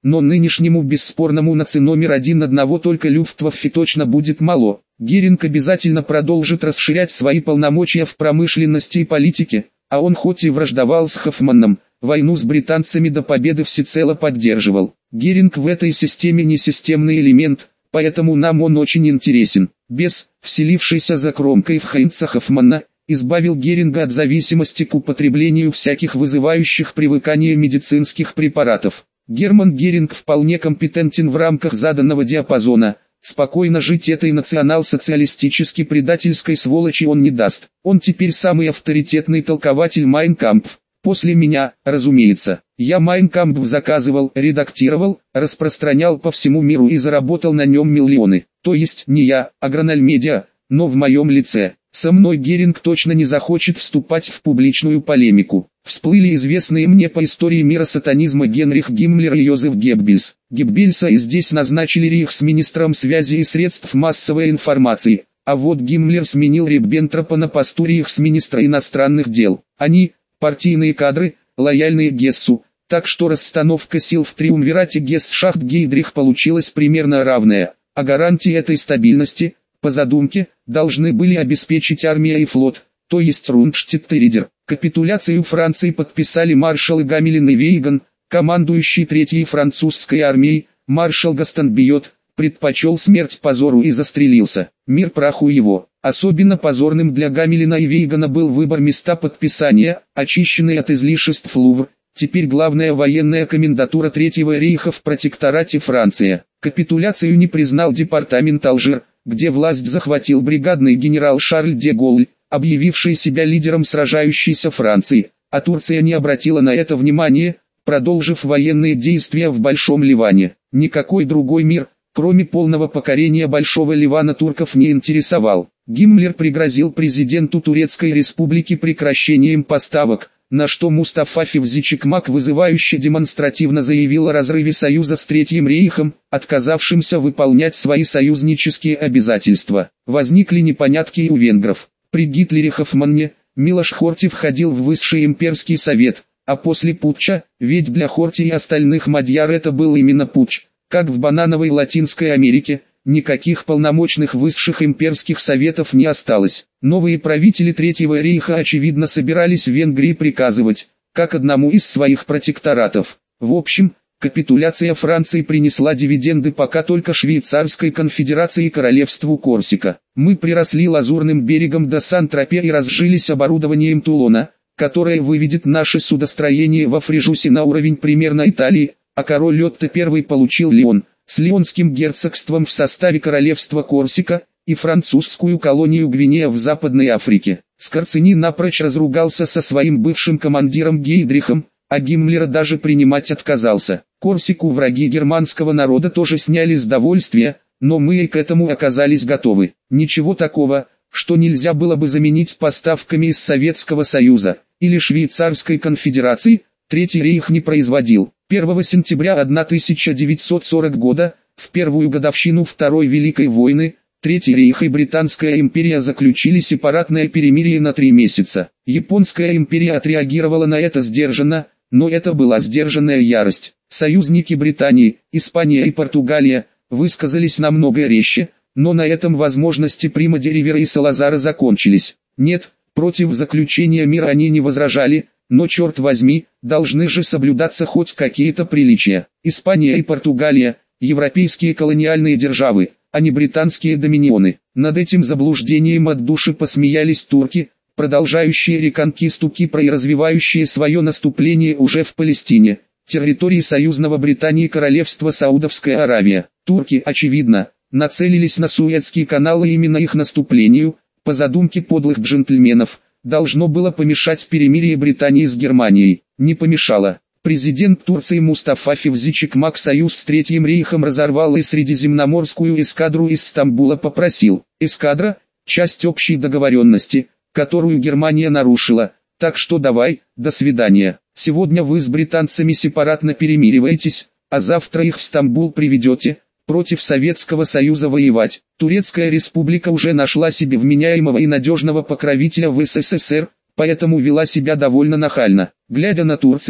но нынешнему бесспорному наци номер один одного только Люфтваффе точно будет мало. Геринг обязательно продолжит расширять свои полномочия в промышленности и политике, а он хоть и враждовал с Хоффманом, войну с британцами до победы всецело поддерживал. Геринг в этой системе не системный элемент, поэтому нам он очень интересен. Бес, вселившийся за кромкой в Хайнца Хоффмана, избавил Геринга от зависимости к употреблению всяких вызывающих привыкание медицинских препаратов. Герман Геринг вполне компетентен в рамках заданного диапазона. Спокойно жить этой национал-социалистически предательской сволочи он не даст. Он теперь самый авторитетный толкователь Майн Кампф. После меня, разумеется. Я Майн Кампф заказывал, редактировал, распространял по всему миру и заработал на нем миллионы. То есть не я, а Граналь-Медиа, но в моем лице. Со мной Геринг точно не захочет вступать в публичную полемику. Всплыли известные мне по истории мира сатанизма Генрих Гиммлер и Йозеф Геббельс. Геббельса и здесь назначили рейхсминистром связи и средств массовой информации, а вот Гиммлер сменил Риббентропа на посту рейхсминистра иностранных дел. Они, партийные кадры, лояльные Гессу, так что расстановка сил в триумвирате Гесс-Шахт-Гейдрих получилась примерно равная, а гарантии этой стабильности, по задумке, должны были обеспечить армия и флот, то есть Рундштадт и Ридер. Капитуляцию Франции подписали маршалы Гамилен и Вейган, командующий Третьей французской армией. Маршал Гастон-Биот предпочел смерть позору и застрелился. Мир праху его. Особенно позорным для Гамилена и Вейгана был выбор места подписания, очищенный от излишеств Лувр, теперь главная военная комендатура Третьего рейха в протекторате Франция. Капитуляцию не признал департамент Алжир, где власть захватил бригадный генерал Шарль де Голль, объявивший себя лидером сражающейся Франции, а Турция не обратила на это внимания, продолжив военные действия в Большом Ливане. Никакой другой мир, кроме полного покорения Большого Ливана, турков не интересовал. Гиммлер пригрозил президенту Турецкой республики прекращением поставок, на что Мустафа Февзи Чекмак вызывающе демонстративно заявил о разрыве союза с Третьим рейхом, отказавшимся выполнять свои союзнические обязательства. Возникли непонятки и у венгров. При Гитлере Хоффмане, Милош Хорти входил в Высший имперский совет, а после путча, ведь для Хорти и остальных мадьяр это был именно путч, как в банановой Латинской Америке, никаких полномочных высших имперских советов не осталось. Новые правители Третьего рейха очевидно собирались в Венгрии приказывать, как одному из своих протекторатов. В общем, капитуляция Франции принесла дивиденды пока только Швейцарской конфедерации и королевству Корсика. Мы приросли лазурным берегом до Сан-Тропе и разжились оборудованием Тулона, которое выведет наше судостроение во Фрижусе на уровень примерно Италии, а король Отто I получил Леон, с Леонским герцогством в составе королевства Корсика, и французскую колонию Гвинея в Западной Африке. Скорцени напрочь разругался со своим бывшим командиром Гейдрихом, а Гиммлера даже принимать отказался. Корсику враги германского народа тоже сняли с довольствия, но мы и к этому оказались готовы. Ничего такого, что нельзя было бы заменить поставками из Советского Союза или Швейцарской конфедерации, Третий рейх не производил. первого сентября тысяча девятьсот сорок года, в первую годовщину Второй Великой войны, Третий рейх и Британская империя заключили сепаратное перемирие на три месяца. Японская империя отреагировала на это сдержанно, но это была сдержанная ярость. Союзники Британии, Испания и Португалия высказались намного резче, но на этом возможности Прима де Ривера и Салазара закончились. Нет, против заключения мира они не возражали, но черт возьми, должны же соблюдаться хоть какие-то приличия. Испания и Португалия – европейские колониальные державы, а не британские доминионы. Над этим заблуждением от души посмеялись турки, продолжающие реконкисту Кипра и развивающие свое наступление уже в Палестине, территории союзного Британии и королевства Саудовская Аравия. Турки, очевидно, нацелились на Суэцкий канал, и именно их наступлению, по задумке подлых джентльменов, должно было помешать перемирие Британии с Германией. Не помешало. Президент Турции Мустафа Февзи Чекмак союз с Третьим рейхом разорвал и средиземноморскую эскадру из Стамбула попросил. Эскадра – часть общей договоренности, которую Германия нарушила, так что давай, до свидания. Сегодня вы с британцами сепаратно перемириваетесь, а завтра их в Стамбул приведете, против Советского Союза воевать. Турецкая республика уже нашла себе вменяемого и надежного покровителя в СССР, поэтому вела себя довольно нахально. Глядя на Турцию,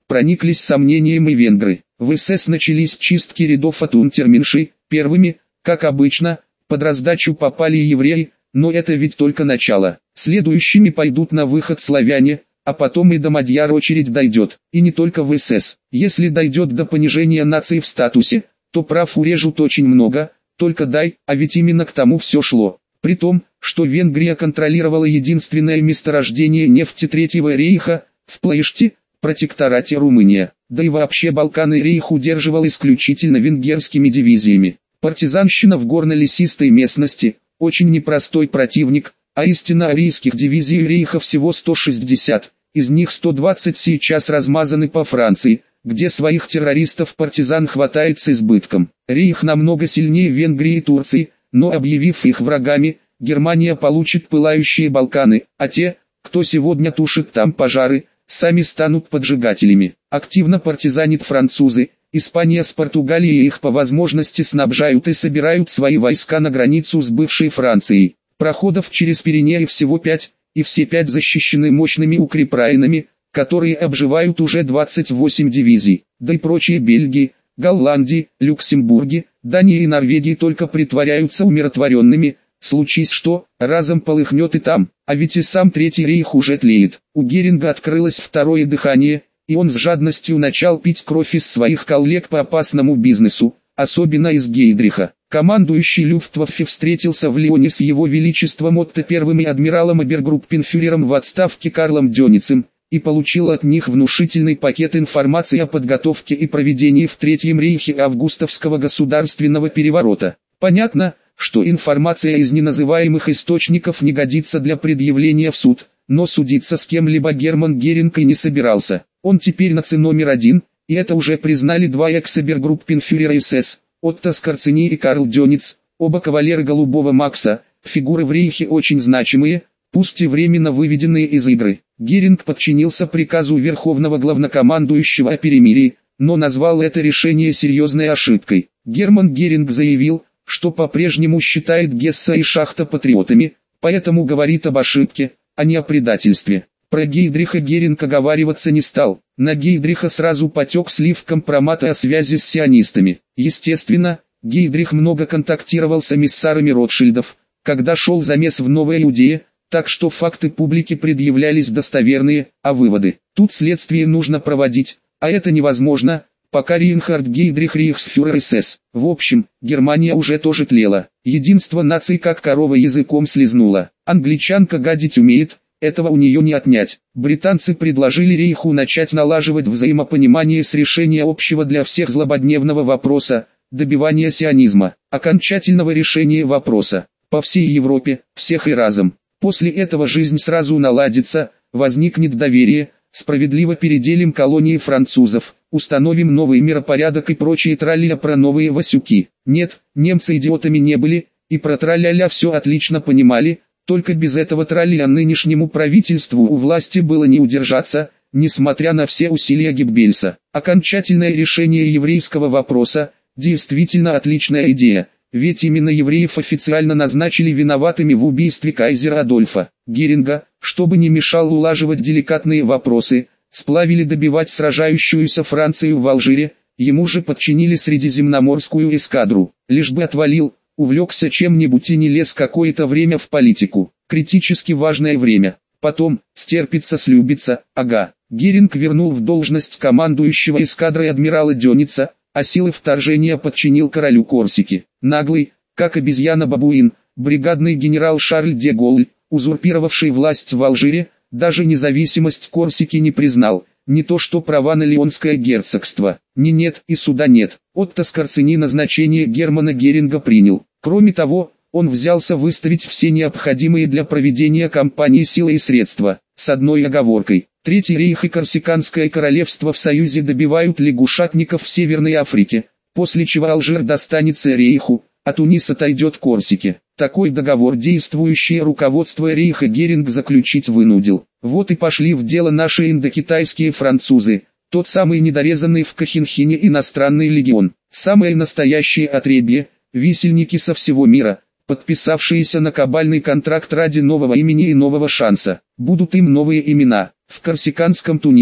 прониклись сомнением и венгры. В СС начались чистки рядов от унтерменшей, первыми, как обычно, под раздачу попали евреи, но это ведь только начало. Следующими пойдут на выход славяне, а потом и до мадьяр очередь дойдет. И не только в СС. Если дойдет до понижения нации в статусе, то прав урежут очень много, только дай, а ведь именно к тому все шло. При том, что Венгрия контролировала единственное месторождение нефти Третьего рейха, в Плоешти, протекторате Румыния. Да и вообще Балканы рейх удерживал исключительно венгерскими дивизиями. Партизанщина в горно-лесистой местности, очень непростой противник, а истинно арийских дивизий рейха всего сто шестьдесят, из них сто двадцать сейчас размазаны по Франции, где своих террористов-партизан хватает с избытком. Рейх намного сильнее Венгрии и Турции, но объявив их врагами, Германия получит пылающие Балканы, а те, кто сегодня тушит там пожары, сами станут поджигателями. Активно партизанят французы, Испания с Португалией их по возможности снабжают и собирают свои войска на границу с бывшей Францией. Проходов через Пиренеи всего пять, и все пять защищены мощными укрепрайонами, которые обживают уже двадцать восемь дивизий. Да и прочие Бельгии, Голландии, Люксембурги, Дании и Норвегии только притворяются умиротворенными, случись что, разом полыхнет и там, а ведь и сам Третий рейх уже тлеет. У Геринга открылось второе дыхание, и он с жадностью начал пить кровь из своих коллег по опасному бизнесу, особенно из Гейдриха. Командующий Люфтваффе встретился в Лионе с его величеством Отто Первым и адмиралом обергруппенфюрером в отставке Карлом Дёницем, и получил от них внушительный пакет информации о подготовке и проведении в Третьем рейхе августовского государственного переворота. Понятно, что информация из неназываемых источников не годится для предъявления в суд, но судиться с кем-либо Герман Геринг и не собирался. Он теперь наци номер один, и это уже признали два экс-обергруппенфюрера СС, Отто Скорцени и Карл Дёниц, оба кавалеры Голубого Макса, фигуры в рейхе очень значимые, пусть и временно выведенные из игры. Геринг подчинился приказу Верховного Главнокомандующего о перемирии, но назвал это решение серьезной ошибкой. Герман Геринг заявил, что по-прежнему считает Гесса и Шахта патриотами, поэтому говорит об ошибке, а не о предательстве. Про Гейдриха Геринг оговариваться не стал. На Гейдриха сразу потек слив компромата о связи с сионистами. Естественно, Гейдрих много контактировал с эмиссарами Ротшильдов, когда шел замес в Новой Иудее, так что факты публике предъявлялись достоверные, а выводы тут следствие нужно проводить, а это невозможно, пока Рейнхард Гейдрих рейхсфюрер СС. В общем, Германия уже тоже тлела. Единство наций как корова языком слезнула. Англичанка гадить умеет, этого у нее не отнять. Британцы предложили рейху начать налаживать взаимопонимание с решения общего для всех злободневного вопроса, добивания сионизма, окончательного решения вопроса, по всей Европе, всех и разом. После этого жизнь сразу наладится, возникнет доверие, справедливо переделим колонии французов, установим новый миропорядок и прочие тралля про новые Васюки. Нет, немцы идиотами не были, и про тралля все отлично понимали, только без этого тралля нынешнему правительству у власти было не удержаться, несмотря на все усилия Геббельса. Окончательное решение еврейского вопроса, действительно отличная идея, ведь именно евреев официально назначили виноватыми в убийстве кайзера Адольфа. Геринга, чтобы не мешал улаживать деликатные вопросы, сплавили добивать сражающуюся Францию в Алжире, ему же подчинили Средиземноморскую эскадру, лишь бы отвалил, увлекся чем-нибудь и не лез какое-то время в политику. Критически важное время. Потом, стерпится слюбится, ага. Геринг вернул в должность командующего эскадрой адмирала Дёница, а силы вторжения подчинил королю Корсики. Наглый, как обезьяна-бабуин, бригадный генерал Шарль де Голль, узурпировавший власть в Алжире, даже независимость Корсики не признал, не то что права на Леонское герцогство. Ни нет и суда нет. Отто Скорцени назначение Германа Геринга принял. Кроме того, он взялся выставить все необходимые для проведения кампании силы и средства, с одной оговоркой. Третий рейх и Корсиканское королевство в союзе добивают лягушатников в Северной Африке, после чего Алжир достанется рейху, а Тунис отойдет Корсике. Такой договор действующее руководство рейха Геринг заключить вынудил. Вот и пошли в дело наши индокитайские французы, тот самый недорезанный в Кохенхине иностранный легион, самое настоящее отребье, висельники со всего мира, подписавшиеся на кабальный контракт ради нового имени и нового шанса. Будут им новые имена. В корсиканском Тунисе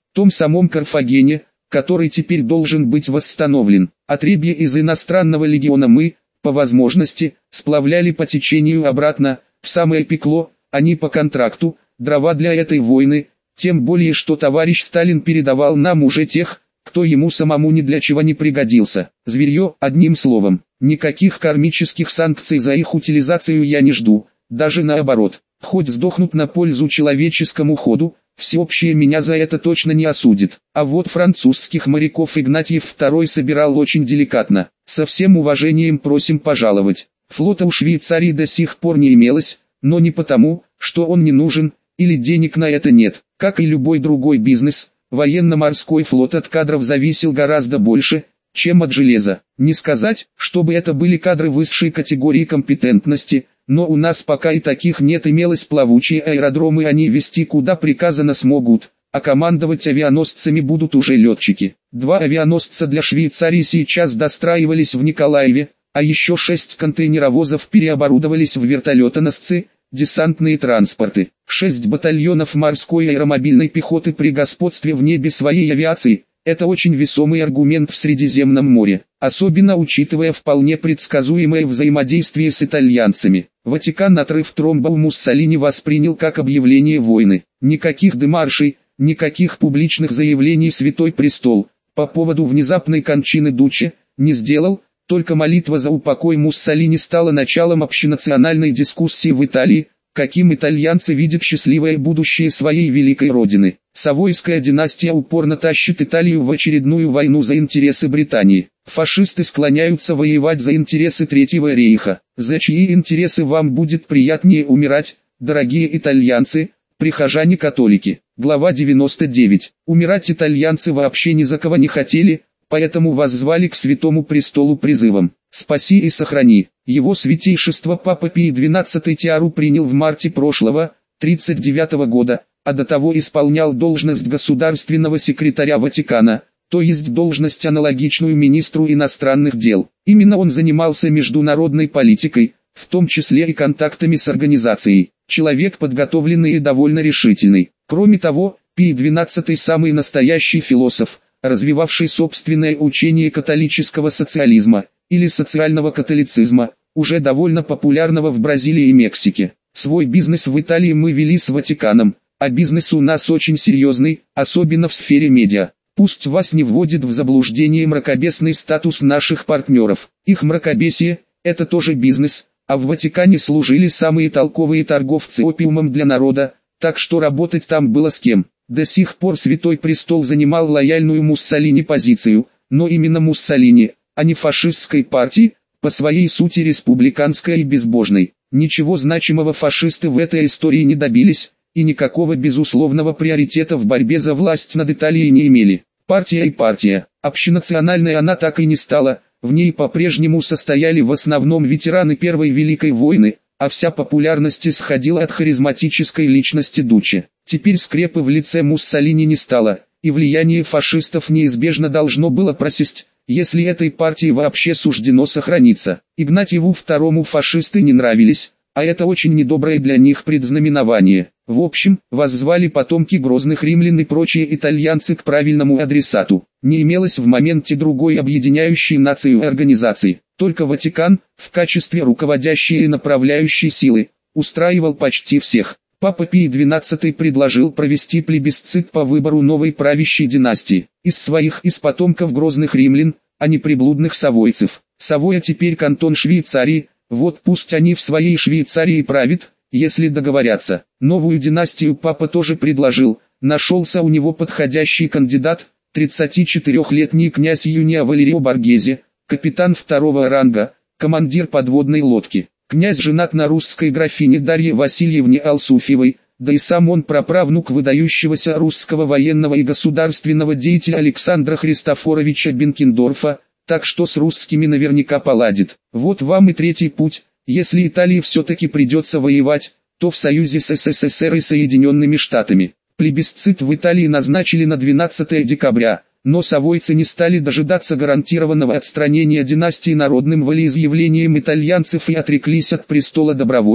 том самом Карфагене, который теперь должен быть восстановлен. Отребье из иностранного легиона мы, по возможности, сплавляли по течению обратно, в самое пекло, а не по контракту, дрова для этой войны, тем более что товарищ Сталин передавал нам уже тех, кто ему самому ни для чего не пригодился. Зверье, одним словом, никаких кармических санкций за их утилизацию я не жду, даже наоборот, хоть сдохнут на пользу человеческому ходу, всеобщее меня за это точно не осудит. А вот французских моряков Игнатьев второй собирал очень деликатно. Со всем уважением просим пожаловать. Флота у Швейцарии до сих пор не имелось, но не потому, что он не нужен, или денег на это нет. Как и любой другой бизнес, военно-морской флот от кадров зависел гораздо больше, чем от железа. Не сказать, чтобы это были кадры высшей категории компетентности, но у нас пока и таких нет. Имелось плавучие аэродромы, они вести куда приказано смогут, а командовать авианосцами будут уже летчики. Два авианосца для Швейцарии сейчас достраивались в Николаеве, а еще шесть контейнеровозов переоборудовались в вертолетоносцы, десантные транспорты. Шесть батальонов морской аэромобильной пехоты при господстве в небе своей авиации – это очень весомый аргумент в Средиземном море, особенно учитывая вполне предсказуемое взаимодействие с итальянцами. Ватикан отрыв тромба у Муссолини воспринял как объявление войны. Никаких демаршей, никаких публичных заявлений Святой Престол по поводу внезапной кончины Дуччи не сделал, только молитва за упокой Муссолини стала началом общенациональной дискуссии в Италии, каким итальянцы видят счастливое будущее своей великой родины. Савойская династия упорно тащит Италию в очередную войну за интересы Британии. Фашисты склоняются воевать за интересы Третьего рейха. За чьи интересы вам будет приятнее умирать, дорогие итальянцы, прихожане-католики? Глава девяносто девять. Умирать итальянцы вообще ни за кого не хотели, поэтому воззвали к Святому Престолу призывом «Спаси и сохрани». Его святейшество Папа Пий двенадцатый тиару принял в марте прошлого, тридцать девятого года, а до того исполнял должность государственного секретаря Ватикана, то есть должность аналогичную министру иностранных дел. Именно он занимался международной политикой, в том числе и контактами с организацией. Человек подготовленный и довольно решительный. Кроме того, Пий двенадцатый самый настоящий философ, развивавший собственное учение католического социализма, или социального католицизма, уже довольно популярного в Бразилии и Мексике. Свой бизнес в Италии мы вели с Ватиканом, а бизнес у нас очень серьезный, особенно в сфере медиа. Пусть вас не вводит в заблуждение мракобесный статус наших партнеров. Их мракобесие – это тоже бизнес, а в Ватикане служили самые толковые торговцы опиумом для народа, так что работать там было с кем. До сих пор Святой Престол занимал лояльную Муссолини позицию, но именно Муссолини, а не фашистской партии, по своей сути республиканской и безбожной. Ничего значимого фашисты в этой истории не добились, и никакого безусловного приоритета в борьбе за власть над Италией не имели. Партия и партия, общенациональной она так и не стала, в ней по-прежнему состояли в основном ветераны Первой Великой войны, а вся популярность исходила от харизматической личности Дуччи. Теперь скрепы в лице Муссолини не стало, и влияние фашистов неизбежно должно было просесть, если этой партии вообще суждено сохраниться. Игнатьеву второму фашисты не нравились, а это очень недоброе для них предзнаменование. В общем, воззвали потомки грозных римлян и прочие итальянцы к правильному адресату. Не имелось в моменте другой объединяющей нацию организации. Только Ватикан, в качестве руководящей и направляющей силы, устраивал почти всех. Папа Пий двенадцатый предложил провести плебисцит по выбору новой правящей династии. Из своих из потомков грозных римлян, а не приблудных савойцев. Савойя теперь кантон Швейцарии, вот пусть они в своей Швейцарии правят, если договорятся. Новую династию папа тоже предложил, нашелся у него подходящий кандидат, тридцатичетырехлетний князь Юнио Валерио Боргезе, капитан второго ранга, командир подводной лодки. Князь женат на русской графине Дарье Васильевне Алсуфьевой, да и сам он праправнук выдающегося русского военного и государственного деятеля Александра Христофоровича Бенкендорфа, так что с русскими наверняка поладит. Вот вам и третий путь, если Италии все-таки придется воевать, то в союзе с СССР и Соединенными Штатами. Плебисцит в Италии назначили на двенадцатое декабря. Но савойцы не стали дожидаться гарантированного отстранения династии народным волеизъявлением итальянцев и отреклись от престола добровольно,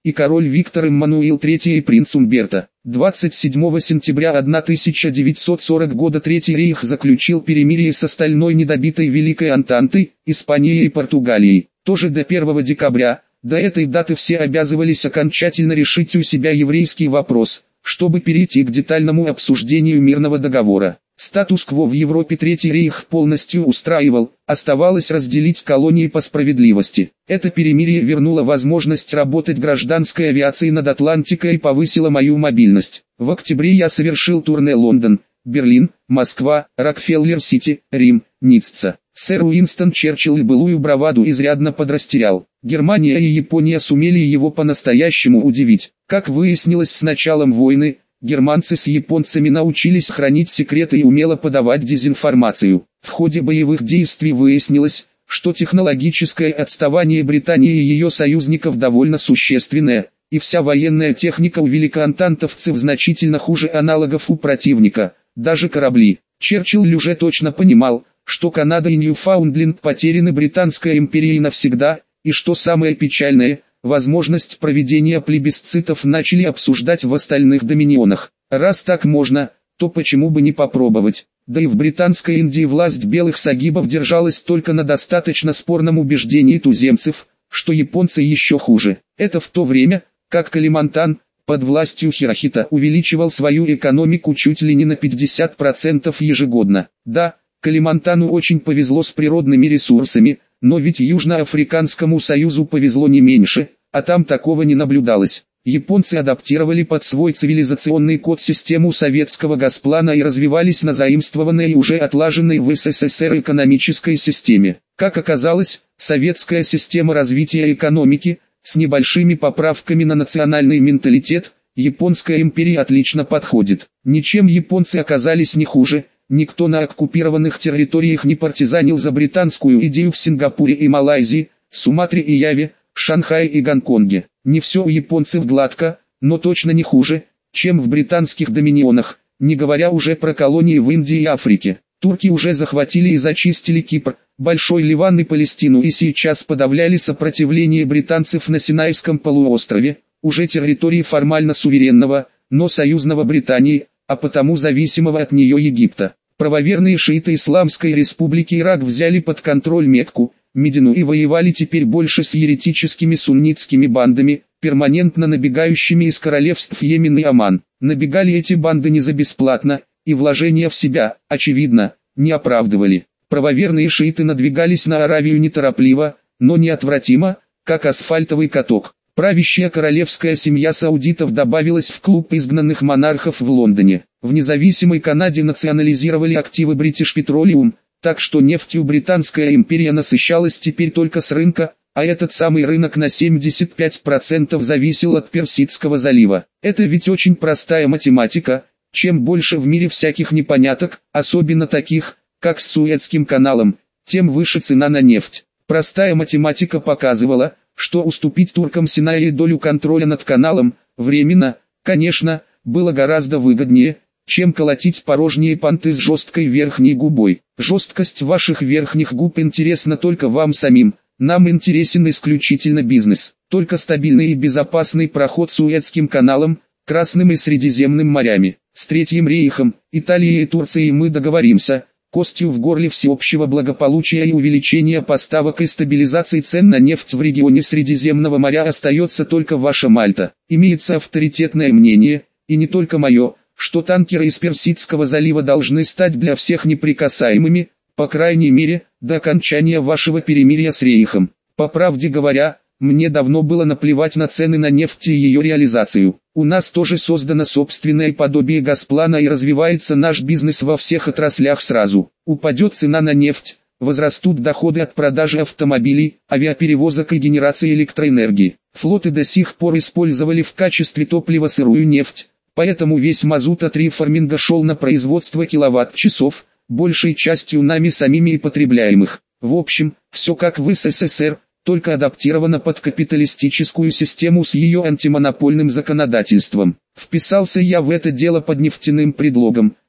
и король Виктор Эммануил третий и принц Умберто. двадцать седьмого сентября тысяча девятьсот сорок года Третий рейх заключил перемирие с остальной недобитой Великой Антантой, Испанией и Португалией. Тоже до первого декабря, до этой даты все обязывались окончательно решить у себя еврейский вопрос, чтобы перейти к детальному обсуждению мирного договора. Статус-кво в Европе Третий рейх полностью устраивал, оставалось разделить колонии по справедливости. Это перемирие вернуло возможность работать гражданской авиации над Атлантикой и повысило мою мобильность. В октябре я совершил турне Лондон, Берлин, Москва, Рокфеллер-Сити, Рим, Ницца. Сэр Уинстон Черчилль и былую браваду изрядно подрастерял. Германия и Япония сумели его по-настоящему удивить. Как выяснилось с началом войны, германцы с японцами научились хранить секреты и умело подавать дезинформацию. В ходе боевых действий выяснилось, что технологическое отставание Британии и ее союзников довольно существенное, и вся военная техника у великоантантовцев значительно хуже аналогов у противника, даже корабли. Черчилль уже точно понимал, что Канада и Ньюфаундленд потеряны Британской империей навсегда, и что самое печальное – возможность проведения плебисцитов начали обсуждать в остальных доминионах. Раз так можно, то почему бы не попробовать? Да и в Британской Индии власть белых сагибов держалась только на достаточно спорном убеждении туземцев, что японцы еще хуже. Это в то время, как Калимантан, под властью Хирохита, увеличивал свою экономику чуть ли не на пятьдесят процентов ежегодно. Да, Калимантану очень повезло с природными ресурсами, но ведь Южноафриканскому союзу повезло не меньше, а там такого не наблюдалось. Японцы адаптировали под свой цивилизационный код систему советского госплана и развивались на заимствованной и уже отлаженной в СССР экономической системе. Как оказалось, советская система развития экономики, с небольшими поправками на национальный менталитет, японской империи отлично подходит. Ничем японцы оказались не хуже. Никто на оккупированных территориях не партизанил за британскую идею в Сингапуре и Малайзии, Суматре и Яве, Шанхае и Гонконге. Не все у японцев гладко, но точно не хуже, чем в британских доминионах, не говоря уже про колонии в Индии и Африке. Турки уже захватили и зачистили Кипр, Большой Ливан и Палестину и сейчас подавляли сопротивление британцев на Синайском полуострове, уже территории формально суверенного, но союзного Британии, а потому зависимого от нее Египта. Правоверные шииты Исламской республики Ирак взяли под контроль Мекку, Медину и воевали теперь больше с еретическими суннитскими бандами, перманентно набегающими из королевств Йемен и Оман. Набегали эти банды не за бесплатно, и вложения в себя, очевидно, не оправдывали. Правоверные шииты надвигались на Аравию неторопливо, но неотвратимо, как асфальтовый каток. Правящая королевская семья саудитов добавилась в клуб изгнанных монархов в Лондоне. В независимой Канаде национализировали активы British Petroleum, так что нефтью Британская империя насыщалась теперь только с рынка, а этот самый рынок на семьдесят пять процентов зависел от Персидского залива. Это ведь очень простая математика, чем больше в мире всяких непоняток, особенно таких, как с Суэцким каналом, тем выше цена на нефть. Простая математика показывала, что уступить туркам Синай и долю контроля над каналом, временно, конечно, было гораздо выгоднее, чем колотить порожние понты с жесткой верхней губой. Жесткость ваших верхних губ интересна только вам самим, нам интересен исключительно бизнес. Только стабильный и безопасный проход Суэцким каналом, Красным и Средиземным морями. С Третьим рейхом, Италией и Турцией мы договоримся, костью в горле всеобщего благополучия и увеличения поставок и стабилизации цен на нефть в регионе Средиземного моря остается только ваша Мальта. Имеется авторитетное мнение, и не только мое, что танкеры из Персидского залива должны стать для всех неприкасаемыми, по крайней мере, до окончания вашего перемирия с рейхом. По правде говоря, мне давно было наплевать на цены на нефть и ее реализацию. У нас тоже создано собственное подобие Газплана и развивается наш бизнес во всех отраслях сразу. Упадет цена на нефть, возрастут доходы от продажи автомобилей, авиаперевозок и генерации электроэнергии. Флоты до сих пор использовали в качестве топлива сырую нефть, поэтому весь мазут от рефарминга шел на производство киловатт-часов, большей частью нами самими и потребляемых. В общем, все как в СССР, только адаптировано под капиталистическую систему с ее антимонопольным законодательством. Вписался я в это дело под нефтяным предлогом,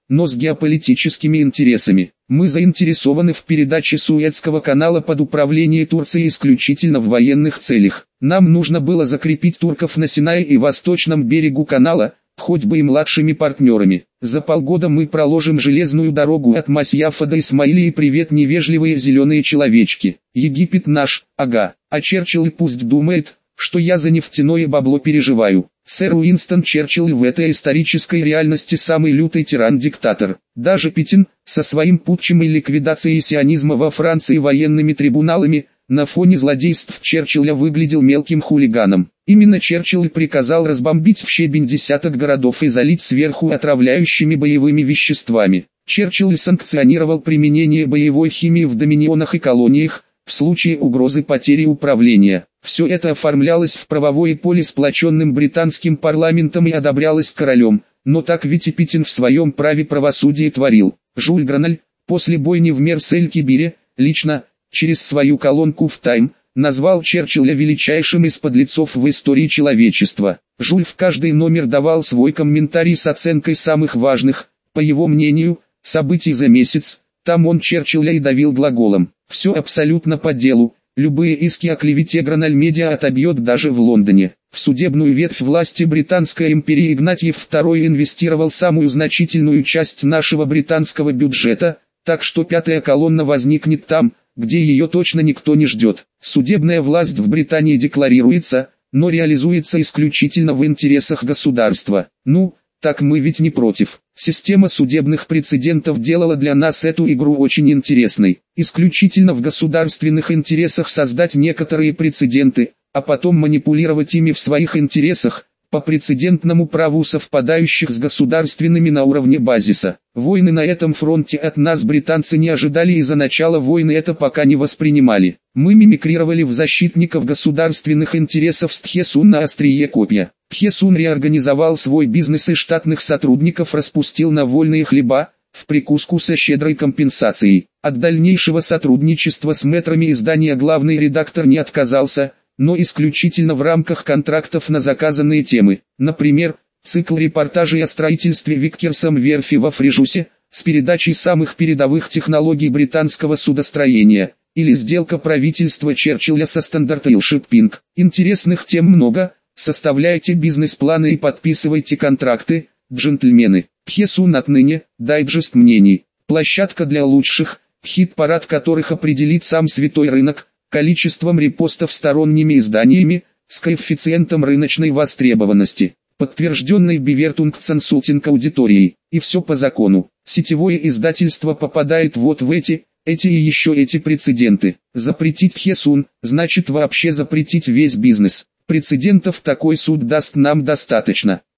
но с геополитическими интересами. Мы заинтересованы в передаче Суэцкого канала под управление Турции исключительно в военных целях. Нам нужно было закрепить турков на Синае и восточном берегу канала, хоть бы и младшими партнерами. За полгода мы проложим железную дорогу от Масьяфа до Исмаилии. Привет, невежливые зеленые человечки. Египет наш, ага. А Черчилль пусть думает, что я за нефтяное бабло переживаю. Сэр Уинстон Черчилль в этой исторической реальности самый лютый тиран-диктатор. Даже Пекин, со своим путчем и ликвидацией сионизма во Франции военными трибуналами, на фоне злодейств Черчилля выглядел мелким хулиганом. Именно Черчилль приказал разбомбить в щебень десяток городов и залить сверху отравляющими боевыми веществами. Черчилль санкционировал применение боевой химии в доминионах и колониях, в случае угрозы потери управления. Все это оформлялось в правовое поле сплоченным британским парламентом и одобрялось королем, но так ведь и Пекин в своем праве правосудия творил. Жюль Граналь, после бойни в Мерс-эль-Кибире, лично, через свою колонку в Time, назвал Черчилля величайшим из подлецов в истории человечества. Жюль в каждый номер давал свой комментарий с оценкой самых важных, по его мнению, событий за месяц. Там он Черчилля и давил глаголом. Все абсолютно по делу. Любые иски о клевете Граналь Медиа отобьет даже в Лондоне. В судебную ветвь власти Британской империи Игнатьев второй инвестировал самую значительную часть нашего британского бюджета, так что пятая колонна возникнет там, где ее точно никто не ждет. Судебная власть в Британии декларируется, но реализуется исключительно в интересах государства. Ну, так мы ведь не против. Система судебных прецедентов делала для нас эту игру очень интересной. Исключительно в государственных интересах создать некоторые прецеденты, а потом манипулировать ими в своих интересах, по прецедентному праву совпадающих с государственными на уровне базиса. Войны на этом фронте от нас британцы не ожидали и за начало войны это пока не воспринимали. Мы мимикрировали в защитников государственных интересов с Тхесун на острие копья. Тхесун реорганизовал свой бизнес и штатных сотрудников распустил на вольные хлеба, в прикуску со щедрой компенсацией. От дальнейшего сотрудничества с мэтрами издания главный редактор не отказался, но исключительно в рамках контрактов на заказанные темы. Например, цикл репортажей о строительстве Виккерсом верфи во Фрижусе, с передачей самых передовых технологий британского судостроения, или сделка правительства Черчилля со Standard Oil Shipping. Интересных тем много, составляйте бизнес-планы и подписывайте контракты, джентльмены. Тхесун отныне, дайджест мнений, площадка для лучших, хит-парад которых определит сам святой рынок, количеством репостов сторонними изданиями, с коэффициентом рыночной востребованности, подтвержденной Бивертунг Консултинг аудиторией, и все по закону. Сетевое издательство попадает вот в эти, эти и еще эти прецеденты. Запретить Тхесун, значит вообще запретить весь бизнес. Прецедентов такой суд даст нам достаточно.